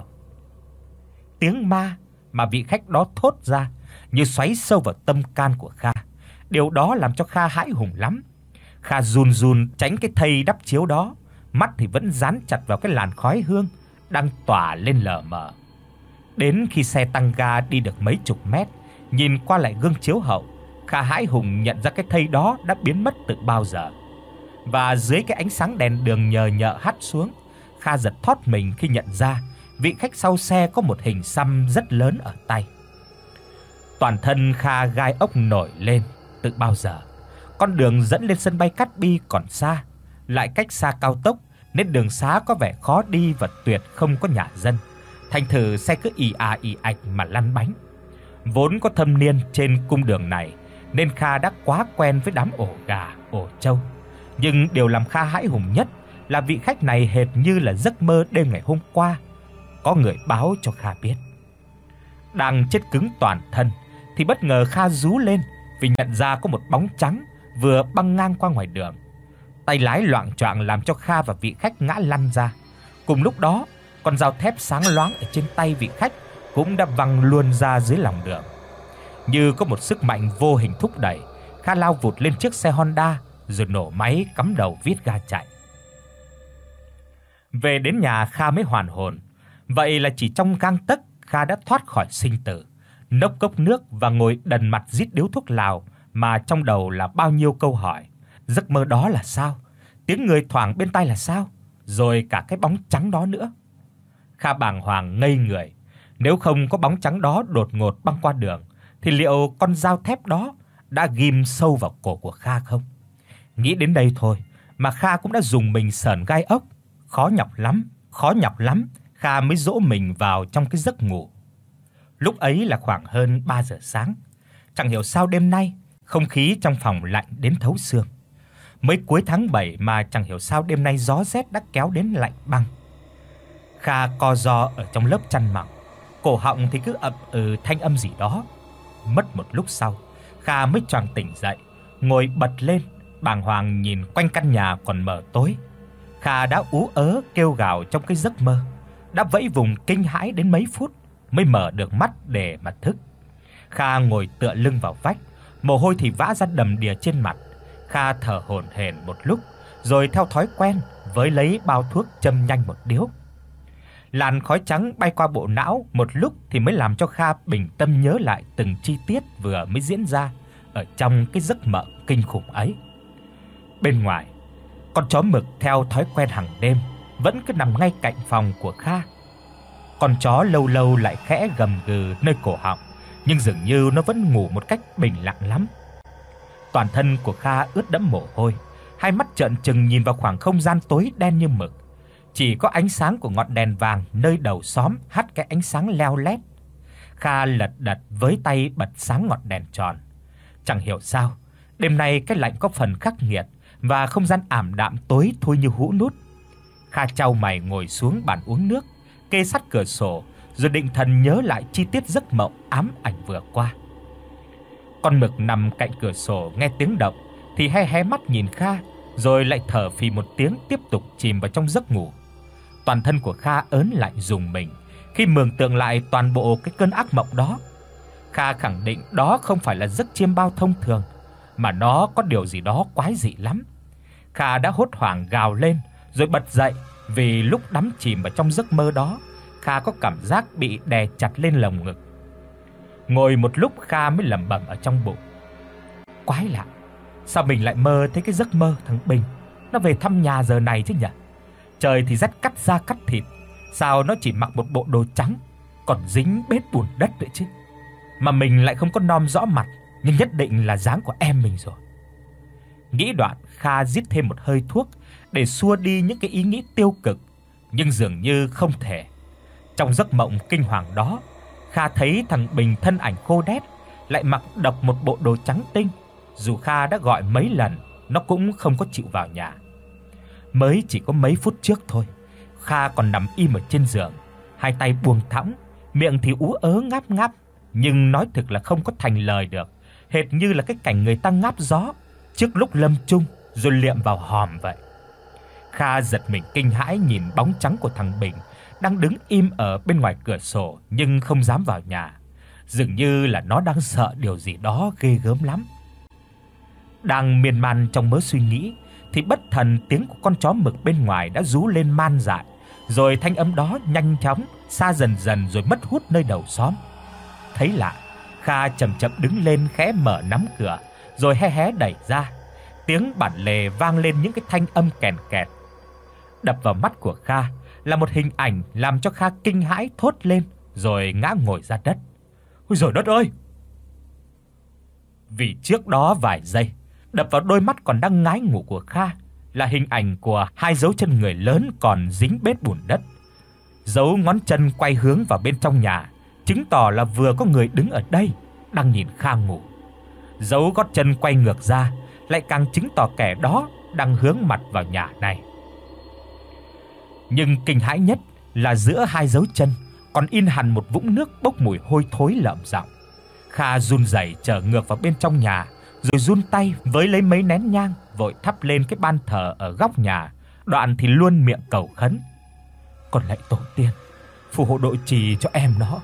Speaker 1: Tiếng ma mà vị khách đó thốt ra như xoáy sâu vào tâm can của Kha. Điều đó làm cho Kha hãi hùng lắm. Kha run run tránh cái thây đắp chiếu đó, mắt thì vẫn dán chặt vào cái làn khói hương đang tỏa lên lờ mờ. Đến khi xe tăng ga đi được mấy chục mét, nhìn qua lại gương chiếu hậu, Kha hãi hùng nhận ra cái thây đó đã biến mất từ bao giờ. Và dưới cái ánh sáng đèn đường nhờ nhợ hắt xuống, Kha giật thót mình khi nhận ra vị khách sau xe có một hình xăm rất lớn ở tay. Toàn thân Kha gai ốc nổi lên từ bao giờ. Con đường dẫn lên sân bay Cát Bi còn xa, lại cách xa cao tốc nên đường xá có vẻ khó đi và tuyệt không có nhà dân. Thành thử xe cứ ì à ì ạch mà lăn bánh. Vốn có thâm niên trên cung đường này nên Kha đã quá quen với đám ổ gà, ổ trâu. Nhưng điều làm Kha hãi hùng nhất là vị khách này hệt như là giấc mơ đêm ngày hôm qua. Có người báo cho Kha biết. Đang chết cứng toàn thân thì bất ngờ Kha rú lên vì nhận ra có một bóng trắng vừa băng ngang qua ngoài đường. Tay lái loạng choạng làm cho Kha và vị khách ngã lăn ra. Cùng lúc đó, con dao thép sáng loáng ở trên tay vị khách cũng đã văng luôn ra dưới lòng đường. Như có một sức mạnh vô hình thúc đẩy, Kha lao vụt lên chiếc xe Honda rồi nổ máy cắm đầu vít ga chạy. Về đến nhà Kha mới hoàn hồn. Vậy là chỉ trong gang tấc Kha đã thoát khỏi sinh tử, nốc cốc nước và ngồi đần mặt rít điếu thuốc lào mà trong đầu là bao nhiêu câu hỏi. Giấc mơ đó là sao? Tiếng người thoảng bên tai là sao? Rồi cả cái bóng trắng đó nữa. Kha bàng hoàng ngây người. Nếu không có bóng trắng đó đột ngột băng qua đường thì liệu con dao thép đó đã ghim sâu vào cổ của Kha không? Nghĩ đến đây thôi mà Kha cũng đã dùng mình sởn gai ốc. Khó nhọc lắm, khó nhọc lắm Kha mới dỗ mình vào trong cái giấc ngủ. Lúc ấy là khoảng hơn ba giờ sáng. Chẳng hiểu sao đêm nay không khí trong phòng lạnh đến thấu xương. Mới cuối tháng bảy mà chẳng hiểu sao đêm nay gió rét đã kéo đến lạnh băng. Kha co ro ở trong lớp chăn mỏng, cổ họng thì cứ ậm ừ thanh âm gì đó. Mất một lúc sau, Kha mới choàng tỉnh dậy, ngồi bật lên, bàng hoàng nhìn quanh căn nhà còn mờ tối. Kha đã ú ớ kêu gào trong cái giấc mơ, đã vẫy vùng kinh hãi đến mấy phút mới mở được mắt để mà thức. Kha ngồi tựa lưng vào vách, mồ hôi thì vã ra đầm đìa trên mặt. Kha thở hổn hển một lúc, rồi theo thói quen với lấy bao thuốc châm nhanh một điếu. Làn khói trắng bay qua bộ não một lúc thì mới làm cho Kha bình tâm nhớ lại từng chi tiết vừa mới diễn ra ở trong cái giấc mộng kinh khủng ấy. Bên ngoài, con chó mực theo thói quen hàng đêm vẫn cứ nằm ngay cạnh phòng của Kha. Con chó lâu lâu lại khẽ gầm gừ nơi cổ họng, nhưng dường như nó vẫn ngủ một cách bình lặng lắm. Toàn thân của Kha ướt đẫm mồ hôi, hai mắt trợn trừng nhìn vào khoảng không gian tối đen như mực. Chỉ có ánh sáng của ngọn đèn vàng nơi đầu xóm hắt cái ánh sáng leo lét. Kha lật đật với tay bật sáng ngọn đèn tròn. Chẳng hiểu sao, đêm nay cái lạnh có phần khắc nghiệt và không gian ảm đạm tối thui như hũ nút. Kha chau mày ngồi xuống bàn uống nước, kê sát cửa sổ rồi định thần nhớ lại chi tiết giấc mộng ám ảnh vừa qua. Con mực nằm cạnh cửa sổ nghe tiếng động thì hé hé mắt nhìn Kha, rồi lại thở phì một tiếng tiếp tục chìm vào trong giấc ngủ. Toàn thân của Kha ớn lạnh rùng mình khi mường tượng lại toàn bộ cái cơn ác mộng đó. Kha khẳng định đó không phải là giấc chiêm bao thông thường, mà nó có điều gì đó quái dị lắm. Kha đã hốt hoảng gào lên rồi bật dậy, vì lúc đắm chìm vào trong giấc mơ đó, Kha có cảm giác bị đè chặt lên lồng ngực. Ngồi một lúc Kha mới lẩm bẩm ở trong bụng: quái lạ, sao mình lại mơ thấy cái giấc mơ thằng Bình nó về thăm nhà giờ này chứ nhỉ? Trời thì rất cắt da cắt thịt, sao nó chỉ mặc một bộ đồ trắng còn dính bết bùn đất nữa chứ? Mà mình lại không có nom rõ mặt, nhưng nhất định là dáng của em mình rồi. Nghĩ đoạn, Kha rít thêm một hơi thuốc để xua đi những cái ý nghĩ tiêu cực, nhưng dường như không thể. Trong giấc mộng kinh hoàng đó, Kha thấy thằng Bình thân ảnh khô đét lại mặc độc một bộ đồ trắng tinh. Dù Kha đã gọi mấy lần, nó cũng không có chịu vào nhà. Mới chỉ có mấy phút trước thôi, Kha còn nằm im ở trên giường, hai tay buông thõng, miệng thì ú ớ ngáp ngáp, nhưng nói thực là không có thành lời được, hệt như là cái cảnh người ta ngáp gió trước lúc lâm chung rồi liệm vào hòm vậy. Kha giật mình kinh hãi nhìn bóng trắng của thằng Bình đang đứng im ở bên ngoài cửa sổ nhưng không dám vào nhà, dường như là nó đang sợ điều gì đó ghê gớm lắm. Đang miên man trong mớ suy nghĩ thì bất thần tiếng của con chó mực bên ngoài đã rú lên man dại, rồi thanh âm đó nhanh chóng xa dần dần rồi mất hút nơi đầu xóm. Thấy lạ, Kha chậm chậm đứng lên khẽ mở nắm cửa, rồi hé hé đẩy ra. Tiếng bản lề vang lên những cái thanh âm kèn kẹt. Đập vào mắt của Kha là một hình ảnh làm cho Kha kinh hãi thốt lên rồi ngã ngồi ra đất. Ôi giời đất ơi! Vì trước đó vài giây, đập vào đôi mắt còn đang ngái ngủ của Kha là hình ảnh của hai dấu chân người lớn còn dính bết bùn đất. Dấu ngón chân quay hướng vào bên trong nhà, chứng tỏ là vừa có người đứng ở đây đang nhìn Kha ngủ. Dấu gót chân quay ngược ra lại càng chứng tỏ kẻ đó đang hướng mặt vào nhà này. Nhưng kinh hãi nhất là giữa hai dấu chân còn in hẳn một vũng nước bốc mùi hôi thối lợm giọng. Kha run rẩy trở ngược vào bên trong nhà, rồi run tay với lấy mấy nén nhang vội thắp lên cái ban thờ ở góc nhà, đoạn thì luôn miệng cầu khấn: "Con lạy tổ tiên, phù hộ độ trì cho em nó."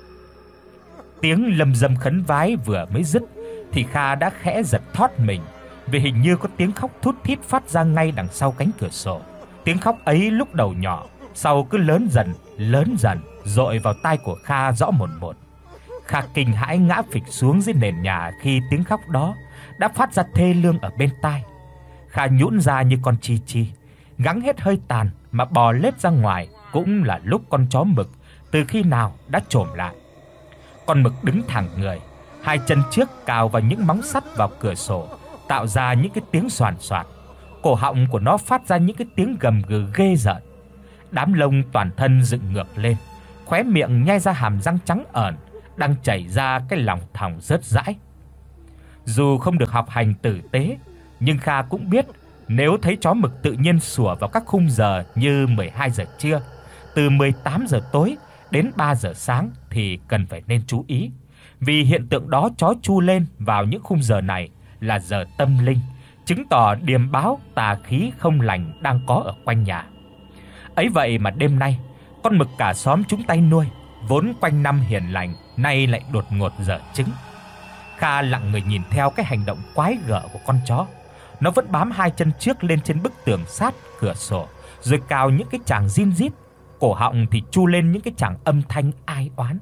Speaker 1: Tiếng lầm rầm khấn vái vừa mới dứt thì Kha đã khẽ giật thót mình, vì hình như có tiếng khóc thút thít phát ra ngay đằng sau cánh cửa sổ. Tiếng khóc ấy lúc đầu nhỏ, sau cứ lớn dần, lớn dần dội vào tai của Kha rõ mồn một. Kha kinh hãi ngã phịch xuống dưới nền nhà khi tiếng khóc đó đã phát ra thê lương ở bên tai. Kha nhũn ra như con chi chi, gắng hết hơi tàn mà bò lết ra ngoài, cũng là lúc con chó mực từ khi nào đã trồm lại. Con mực đứng thẳng người, hai chân trước cào vào những móng sắt vào cửa sổ, tạo ra những cái tiếng xoàn xoạt. Cổ họng của nó phát ra những cái tiếng gầm gừ ghê rợn. Đám lông toàn thân dựng ngược lên, khóe miệng nhai ra hàm răng trắng ởn, đang chảy ra cái lòng thòng rớt rãi. Dù không được học hành tử tế, nhưng Kha cũng biết nếu thấy chó mực tự nhiên sủa vào các khung giờ như mười hai giờ trưa, từ mười tám giờ tối đến ba giờ sáng thì cần phải nên chú ý, vì hiện tượng đó chó chu lên vào những khung giờ này là giờ tâm linh, chứng tỏ điềm báo tà khí không lành đang có ở quanh nhà. Ấy vậy mà đêm nay, con mực cả xóm chúng tay nuôi, vốn quanh năm hiền lành, nay lại đột ngột dở trứng. Kha lặng người nhìn theo cái hành động quái gở của con chó. Nó vẫn bám hai chân trước lên trên bức tường sát cửa sổ, rồi cào những cái tràng rin rít, cổ họng thì chu lên những cái tràng âm thanh ai oán.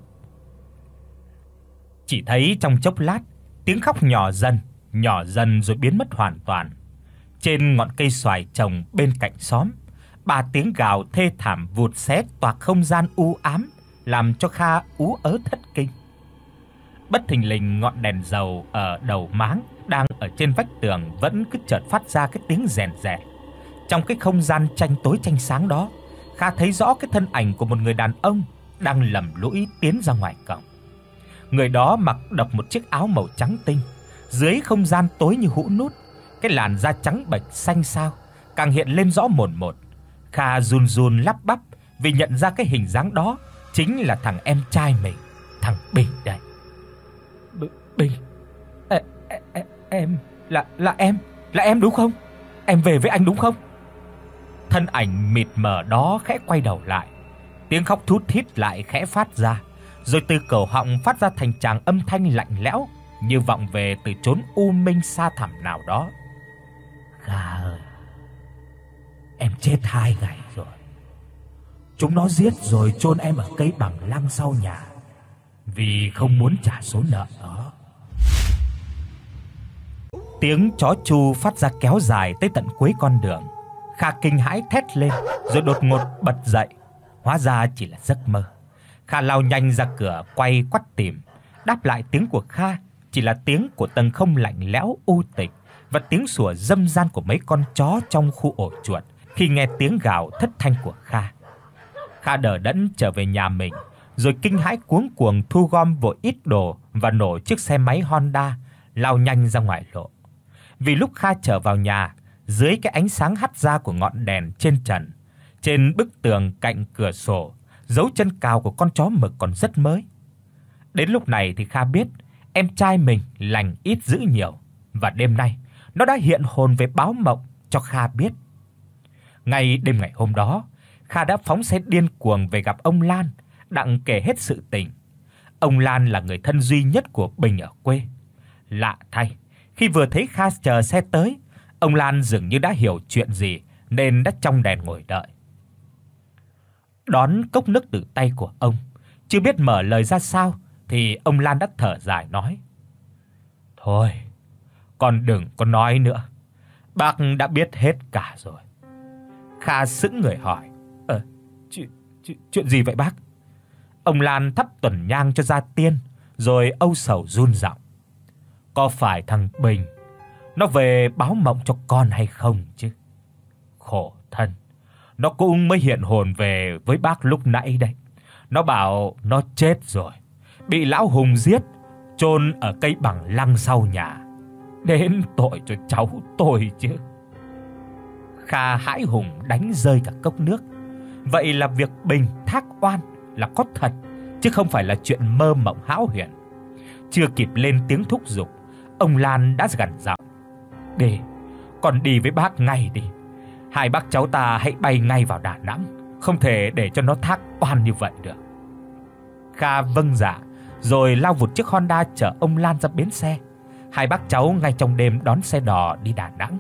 Speaker 1: Chỉ thấy trong chốc lát, tiếng khóc nhỏ dần, nhỏ dần rồi biến mất hoàn toàn. Trên ngọn cây xoài trồng bên cạnh xóm, ba tiếng gào thê thảm vụt xé toạc không gian u ám, làm cho Kha ú ớ thất kinh. Bất thình lình ngọn đèn dầu ở đầu máng đang ở trên vách tường vẫn cứ chợt phát ra cái tiếng rèn rẹt. Trong cái không gian tranh tối tranh sáng đó, Kha thấy rõ cái thân ảnh của một người đàn ông đang lầm lũi tiến ra ngoài cổng. Người đó mặc độc một chiếc áo màu trắng tinh, dưới không gian tối như hũ nút, cái làn da trắng bệch xanh xao càng hiện lên rõ mồn một. Kha run run lắp bắp vì nhận ra cái hình dáng đó chính là thằng em trai mình, thằng Bình đây. B- Bình, e, e, e, em là là em, là em đúng không? Em về với anh đúng không? Thân ảnh mịt mờ đó khẽ quay đầu lại, tiếng khóc thút thít lại khẽ phát ra, rồi từ cổ họng phát ra thành tràng âm thanh lạnh lẽo như vọng về từ chốn u minh xa thẳm nào đó. Kha ơi, em chết hai ngày rồi. Chúng nó giết rồi chôn em ở cây bằng lăng sau nhà, vì không muốn trả số nợ đó. Tiếng chó chu phát ra kéo dài tới tận cuối con đường. Kha kinh hãi thét lên rồi đột ngột bật dậy, hóa ra chỉ là giấc mơ. Kha lao nhanh ra cửa quay quắt tìm, đáp lại tiếng của Kha chỉ là tiếng của tầng không lạnh lẽo u tịch và tiếng sủa dâm gian của mấy con chó trong khu ổ chuột khi nghe tiếng gào thất thanh của Kha. Kha đờ đẫn trở về nhà mình, rồi kinh hãi cuống cuồng thu gom vội ít đồ và nổ chiếc xe máy Honda, lao nhanh ra ngoài lộ. Vì lúc Kha trở vào nhà, dưới cái ánh sáng hắt ra của ngọn đèn trên trần, trên bức tường cạnh cửa sổ, dấu chân cào của con chó mực còn rất mới. Đến lúc này thì Kha biết em trai mình lành ít dữ nhiều, và đêm nay nó đã hiện hồn về báo mộng cho Kha biết. Ngay đêm ngày hôm đó, Kha đã phóng xe điên cuồng về gặp ông Lan, đặng kể hết sự tình. Ông Lan là người thân duy nhất của Bình ở quê. Lạ thay, khi vừa thấy Kha chờ xe tới, ông Lan dường như đã hiểu chuyện gì nên đã trong đèn ngồi đợi. Đón cốc nước từ tay của ông, chưa biết mở lời ra sao thì ông Lan đã thở dài nói: "Thôi, con đừng có nói nữa. Bác đã biết hết cả rồi." Kha sững người hỏi: "Ờ, Chuyện chuyện chuyện gì vậy bác? Ông Lan thắp tuần nhang cho gia tiên, rồi âu sầu run giọng. Có phải thằng Bình nó về báo mộng cho con hay không chứ? Khổ thân, nó cũng mới hiện hồn về với bác lúc nãy đây. Nó bảo nó chết rồi, bị lão Hùng giết, chôn ở cây bằng lăng sau nhà. Đến tội cho cháu tôi chứ. Kha hãi hùng đánh rơi cả cốc nước. Vậy là việc Bình thác oan là có thật, chứ không phải là chuyện mơ mộng hão huyền. Chưa kịp lên tiếng thúc giục, ông Lan đã gằn giọng. Đi, con đi với bác ngay đi. Hai bác cháu ta hãy bay ngay vào Đà Nẵng, không thể để cho nó thác oan như vậy được. Kha vâng dạ, rồi lao vụt chiếc Honda chở ông Lan ra bến xe. Hai bác cháu ngay trong đêm đón xe đò đi Đà Nẵng.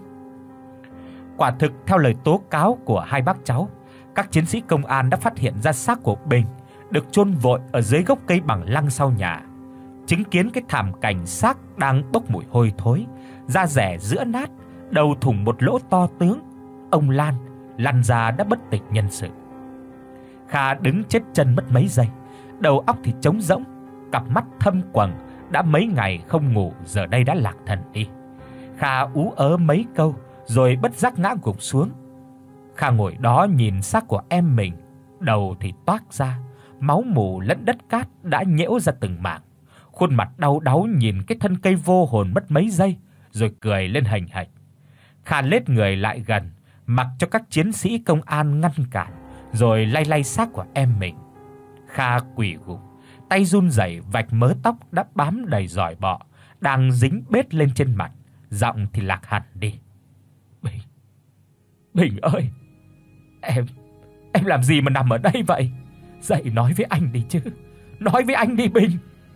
Speaker 1: Quả thực theo lời tố cáo của hai bác cháu, các chiến sĩ công an đã phát hiện ra xác của Bình được chôn vội ở dưới gốc cây bằng lăng sau nhà. Chứng kiến cái thảm cảnh xác đang bốc mùi hôi thối, da rẻ giữa nát, đầu thủng một lỗ to tướng, ông Lan lăn ra đã bất tỉnh nhân sự. Kha đứng chết chân mất mấy giây, đầu óc thì trống rỗng, cặp mắt thâm quầng, đã mấy ngày không ngủ giờ đây đã lạc thần đi. Kha ú ớ mấy câu rồi bất giác ngã gục xuống. Kha ngồi đó nhìn xác của em mình, đầu thì toác ra, máu mù lẫn đất cát đã nhễu ra từng mảng. Khuôn mặt đau đáu nhìn cái thân cây vô hồn mất mấy giây, rồi cười lên hành hạch. Kha lết người lại gần, mặc cho các chiến sĩ công an ngăn cản, rồi lay lay xác của em mình. Kha quỳ gục, tay run rẩy vạch mớ tóc đã bám đầy giỏi bọ, đang dính bết lên trên mặt, giọng thì lạc hẳn đi. Bình, Bình ơi, em, em làm gì mà nằm ở đây vậy? Dậy nói với anh đi chứ, nói với anh đi Bình.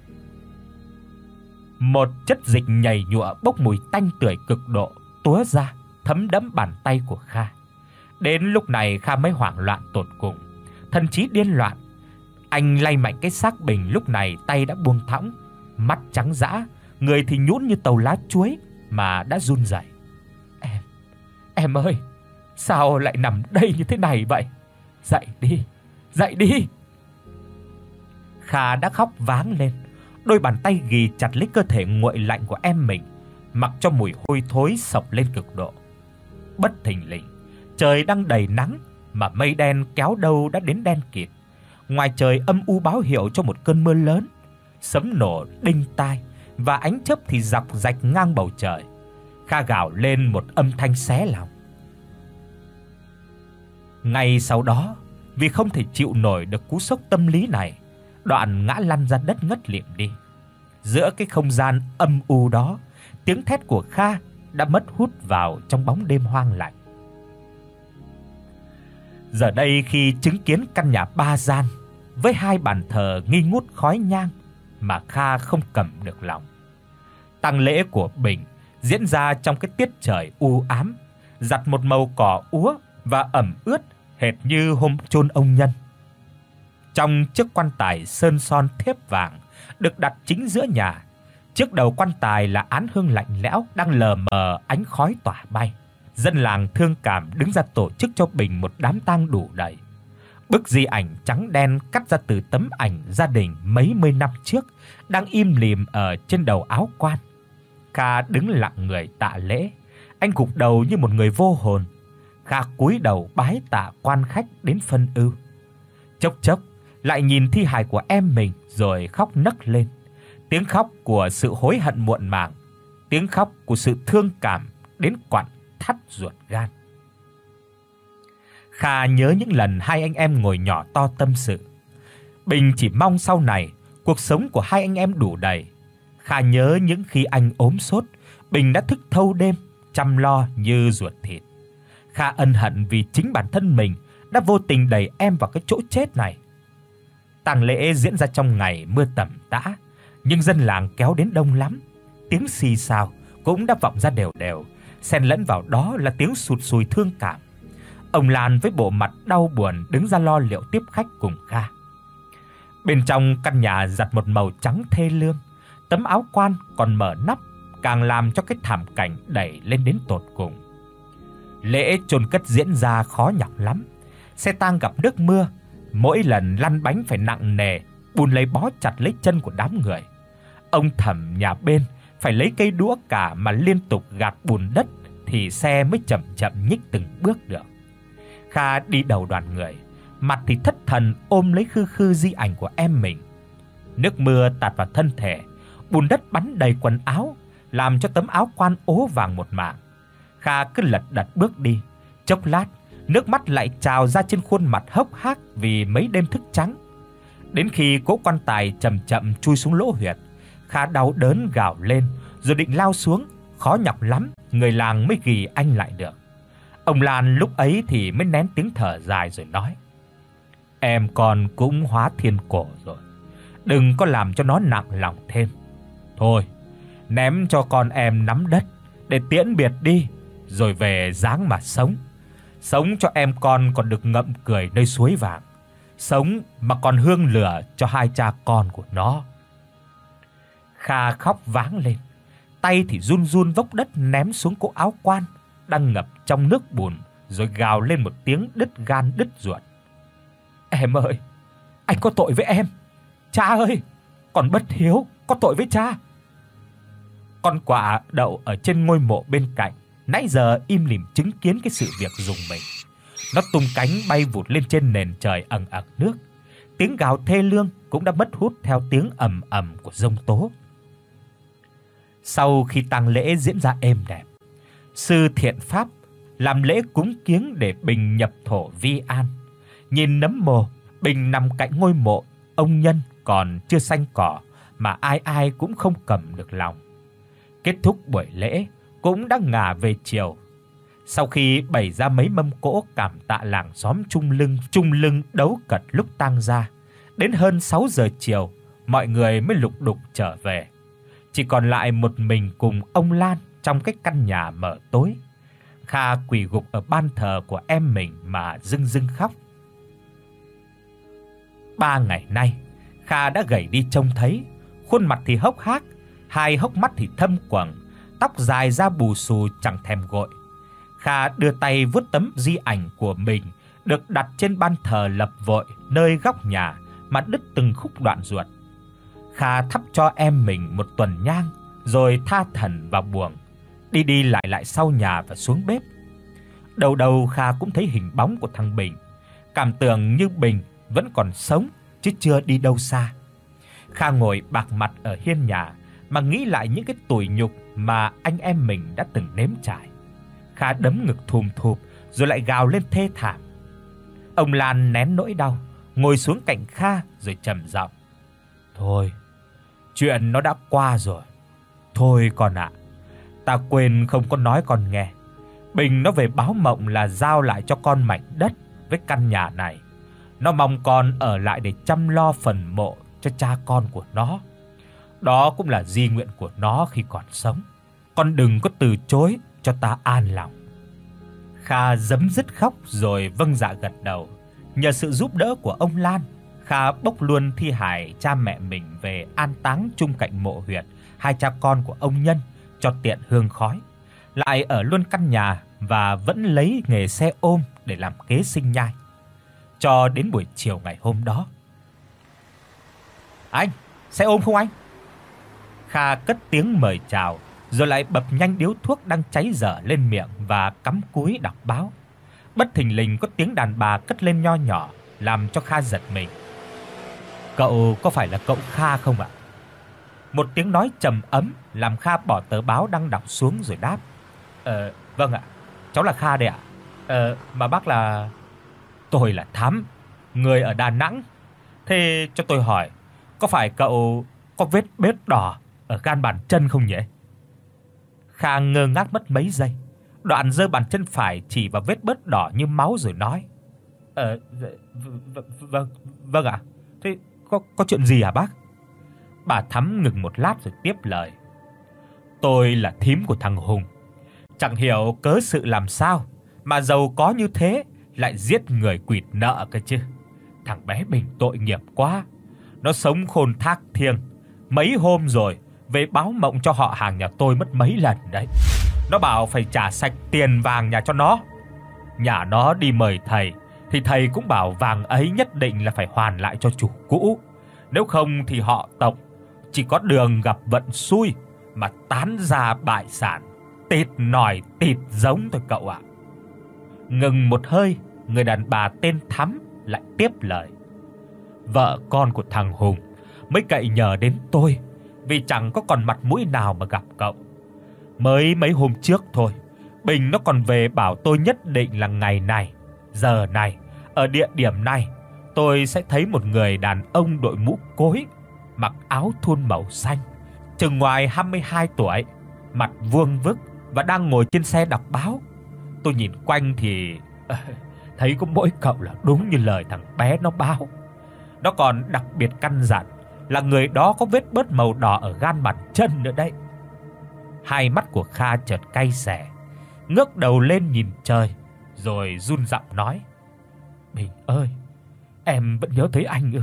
Speaker 1: Một chất dịch nhầy nhụa bốc mùi tanh tưởi cực độ túa ra, thấm đẫm bàn tay của Kha. Đến lúc này Kha mới hoảng loạn tột cùng, thần trí điên loạn. Anh lay mạnh cái xác Bình, lúc này tay đã buông thõng, mắt trắng dã, người thì nhũn như tàu lá chuối mà đã run rẩy. Em, em ơi, sao lại nằm đây như thế này vậy? Dậy đi, dậy đi. Kha đã khóc váng lên, đôi bàn tay ghì chặt lấy cơ thể nguội lạnh của em mình, mặc cho mùi hôi thối xộc lên cực độ. Bất thình lình, trời đang đầy nắng mà mây đen kéo đâu đã đến đen kịt. Ngoài trời âm u báo hiệu cho một cơn mưa lớn, sấm nổ đinh tai và ánh chớp thì dọc rạch ngang bầu trời. Kha gào lên một âm thanh xé lòng. Ngay sau đó, vì không thể chịu nổi được cú sốc tâm lý này, Đoạn ngã lăn ra đất ngất lịm đi. Giữa cái không gian âm u đó, tiếng thét của Kha đã mất hút vào trong bóng đêm hoang lạnh. Giờ đây khi chứng kiến căn nhà ba gian với hai bàn thờ nghi ngút khói nhang mà Kha không cầm được lòng. Tang lễ của Bình diễn ra trong cái tiết trời u ám, giặt một màu cỏ úa và ẩm ướt hệt như hôm chôn ông Nhân. Trong chiếc quan tài sơn son thép vàng được đặt chính giữa nhà, trước đầu quan tài là án hương lạnh lẽo đang lờ mờ ánh khói tỏa bay. Dân làng thương cảm đứng ra tổ chức cho Bình một đám tang đủ đầy. Bức di ảnh trắng đen cắt ra từ tấm ảnh gia đình mấy mươi năm trước đang im lìm ở trên đầu áo quan. Kha đứng lặng người tạ lễ, anh gục đầu như một người vô hồn. Kha cúi đầu bái tạ quan khách đến phân ưu. Chốc chốc lại nhìn thi hài của em mình rồi khóc nấc lên. Tiếng khóc của sự hối hận muộn màng, tiếng khóc của sự thương cảm đến quặn thắt ruột gan. Kha nhớ những lần hai anh em ngồi nhỏ to tâm sự. Bình chỉ mong sau này cuộc sống của hai anh em đủ đầy. Kha nhớ những khi anh ốm sốt, Bình đã thức thâu đêm chăm lo như ruột thịt. Kha ân hận vì chính bản thân mình đã vô tình đẩy em vào cái chỗ chết này. Tang lễ diễn ra trong ngày mưa tầm tã, nhưng dân làng kéo đến đông lắm. Tiếng xì xào cũng đã vọng ra đều đều, xen lẫn vào đó là tiếng sụt sùi thương cảm. Ông Lan với bộ mặt đau buồn đứng ra lo liệu tiếp khách cùng Kha. Bên trong căn nhà giặt một màu trắng thê lương, tấm áo quan còn mở nắp càng làm cho cái thảm cảnh đẩy lên đến tột cùng. Lễ chôn cất diễn ra khó nhọc lắm. Xe tang gặp nước mưa Mỗi lần lăn bánh phải nặng nề, Bùn lấy bó chặt lấy chân của đám người. Ông Thẩm nhà bên phải lấy cây đũa cả mà liên tục gạt bùn đất thì xe mới chậm chậm nhích từng bước được. Kha đi đầu đoàn người, mặt thì thất thần ôm lấy khư khư di ảnh của em mình. Nước mưa tạt vào thân thể, bùn đất bắn đầy quần áo, làm cho tấm áo quan ố vàng một mảng. Kha cứ lật đật bước đi, chốc lát nước mắt lại trào ra trên khuôn mặt hốc hác vì mấy đêm thức trắng. Đến khi cỗ quan tài chậm chậm chui xuống lỗ huyệt, Kha đau đớn gào lên rồi định lao xuống, khó nhọc lắm người làng mới gì anh lại được. Ông Lan lúc ấy thì mới nén tiếng thở dài rồi nói: "Em con cũng hóa thiên cổ rồi, đừng có làm cho nó nặng lòng thêm. Thôi, ném cho con em nắm đất để tiễn biệt đi, rồi về dáng mà sống. Sống cho em con còn được ngậm cười nơi suối vàng, sống mà còn hương lửa cho hai cha con của nó." Kha khóc váng lên, tay thì run run vốc đất ném xuống cỗ áo quan đang ngập trong nước bùn, rồi gào lên một tiếng đứt gan đứt ruột: "Em ơi, anh có tội với em. Cha ơi, con bất hiếu, có tội với cha." Con quạ đậu ở trên ngôi mộ bên cạnh, nãy giờ im lìm chứng kiến cái sự việc rùng mình. Nó tung cánh bay vụt lên trên nền trời ầng ầng nước. Tiếng gào thê lương cũng đã mất hút theo tiếng ầm ầm của giông tố. Sau khi tang lễ diễn ra êm đẹp, sư thiện pháp làm lễ cúng kiếng để Bình nhập thổ vi an. Nhìn nấm mồ Bình nằm cạnh ngôi mộ ông nhân còn chưa xanh cỏ mà ai ai cũng không cầm được lòng. Kết thúc buổi lễ cũng đã ngả về chiều. Sau khi bày ra mấy mâm cỗ cảm tạ làng xóm chung lưng chung lưng đấu cật lúc tang ra, đến hơn sáu giờ chiều, mọi người mới lục đục trở về. Chỉ còn lại một mình cùng ông Lan trong cái căn nhà mờ tối. Kha quỳ gục ở ban thờ của em mình mà rưng rưng khóc. Ba ngày nay, Kha đã gầy đi trông thấy, khuôn mặt thì hốc hác, hai hốc mắt thì thâm quầng, tóc dài ra bù xù chẳng thèm gội. Kha đưa tay vuốt tấm di ảnh của mình được đặt trên ban thờ lập vội nơi góc nhà mà đứt từng khúc đoạn ruột. Kha thắp cho em mình một tuần nhang rồi tha thần vào buồng, đi đi lại lại sau nhà và xuống bếp. Đầu đầu Kha cũng thấy hình bóng của thằng Bình, cảm tưởng như Bình vẫn còn sống chứ chưa đi đâu xa. Kha ngồi bạc mặt ở hiên nhà mà nghĩ lại những cái tủi nhục mà anh em mình đã từng nếm trải. Kha đấm ngực thùm thụp rồi lại gào lên thê thảm. Ông Lan nén nỗi đau, ngồi xuống cạnh Kha rồi trầm giọng: "Thôi, chuyện nó đã qua rồi. Thôi con ạ, ta quên không có nói con nghe. Bình nó về báo mộng là giao lại cho con mảnh đất với căn nhà này. Nó mong con ở lại để chăm lo phần mộ cho cha con của nó. Đó cũng là di nguyện của nó khi còn sống. Con đừng có từ chối cho ta an lòng." Kha giấm dứt khóc rồi vâng dạ gật đầu. Nhờ sự giúp đỡ của ông Lan, Kha bốc luôn thi hài cha mẹ mình về an táng chung cạnh mộ huyệt hai cha con của ông Nhân cho tiện hương khói. Lại ở luôn căn nhà và vẫn lấy nghề xe ôm để làm kế sinh nhai. Cho đến buổi chiều ngày hôm đó. "Anh, xe ôm không anh?" Kha cất tiếng mời chào, rồi lại bập nhanh điếu thuốc đang cháy dở lên miệng và cắm cúi đọc báo. Bất thình lình có tiếng đàn bà cất lên nho nhỏ, làm cho Kha giật mình. "Cậu có phải là cậu Kha không ạ?" Một tiếng nói trầm ấm làm Kha bỏ tờ báo đang đọc xuống rồi đáp: "Ờ, vâng ạ, cháu là Kha đây ạ. Ờ, mà bác là..." "Tôi là Thắm, người ở Đà Nẵng. Thế cho tôi hỏi, có phải cậu có vết bết đỏ ở gan bàn chân không nhỉ?" Kha ngơ ngác mất mấy giây, đoạn giơ bàn chân phải chỉ vào vết bết đỏ như máu rồi nói: "Ờ, vâng, vâng ạ. Thế có có chuyện gì hả bác?" Bà Thắm ngừng một lát rồi tiếp lời: "Tôi là thím của thằng Hùng. Chẳng hiểu cớ sự làm sao mà giàu có như thế lại giết người quỵt nợ cơ chứ. Thằng bé Bình tội nghiệp quá. Nó sống khôn thác thiêng, mấy hôm rồi về báo mộng cho họ hàng nhà tôi mất mấy lần đấy. Nó bảo phải trả sạch tiền vàng nhà cho nó. Nhà nó đi mời thầy thì thầy cũng bảo vàng ấy nhất định là phải hoàn lại cho chủ cũ, nếu không thì họ Tộc chỉ có đường gặp vận xui mà tán gia bại sản, tịt nòi tịt giống thôi cậu ạ." Ngừng một hơi, người đàn bà tên Thắm lại tiếp lời: "Vợ con của thằng Hùng mới cậy nhờ đến tôi vì chẳng có còn mặt mũi nào mà gặp cậu. Mới mấy hôm trước thôi, Bình nó còn về bảo tôi nhất định là ngày này, giờ này, ở địa điểm này, tôi sẽ thấy một người đàn ông đội mũ cối, mặc áo thun màu xanh, chừng ngoài hai mươi hai tuổi, mặt vuông vức và đang ngồi trên xe đọc báo. Tôi nhìn quanh thì thấy có mỗi cậu là đúng như lời thằng bé nó báo. Nó còn đặc biệt căn dặn là người đó có vết bớt màu đỏ ở gan bàn chân nữa đấy." Hai mắt của Kha chợt cay xè, ngước đầu lên nhìn trời, rồi run giọng nói: "Bình ơi, em vẫn nhớ thấy anh ư?"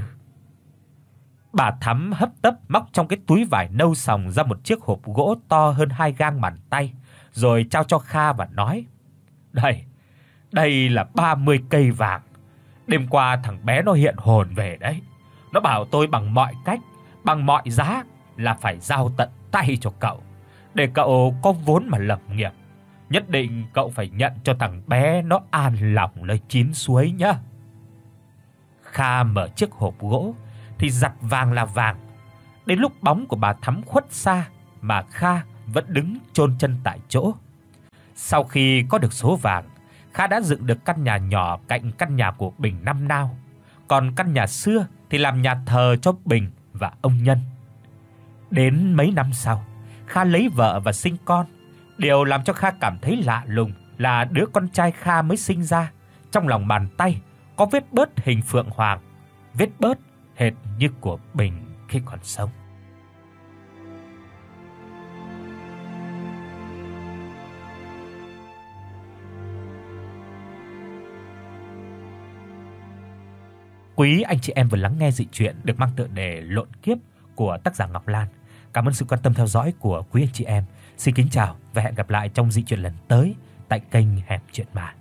Speaker 1: Bà Thắm hấp tấp móc trong cái túi vải nâu sòng ra một chiếc hộp gỗ to hơn hai gang bàn tay, rồi trao cho Kha và nói: "Đây, đây là ba mươi cây vàng. Đêm qua thằng bé nó hiện hồn về đấy. Nó bảo tôi bằng mọi cách, bằng mọi giá là phải giao tận tay cho cậu, để cậu có vốn mà lập nghiệp. Nhất định cậu phải nhận cho thằng bé nó an lòng nơi chín suối nhá." Kha mở chiếc hộp gỗ thì giặt vàng là vàng. Đến lúc bóng của bà Thắm khuất xa mà Kha vẫn đứng chôn chân tại chỗ. Sau khi có được số vàng, Kha đã dựng được căn nhà nhỏ cạnh căn nhà của Bình năm nào, còn căn nhà xưa thì làm nhà thờ cho Bình và ông Nhân. Đến mấy năm sau, Kha lấy vợ và sinh con. Điều làm cho Kha cảm thấy lạ lùng là đứa con trai Kha mới sinh ra, trong lòng bàn tay có vết bớt hình phượng hoàng, vết bớt hệt như của Bình khi còn sống. Quý anh chị em vừa lắng nghe dị truyện được mang tựa đề Lộn Kiếp của tác giả Ngọc Lan. Cảm ơn sự quan tâm theo dõi của quý anh chị em. Xin kính chào và hẹn gặp lại trong dị truyện lần tới tại kênh Hẻm Chuyện Ma.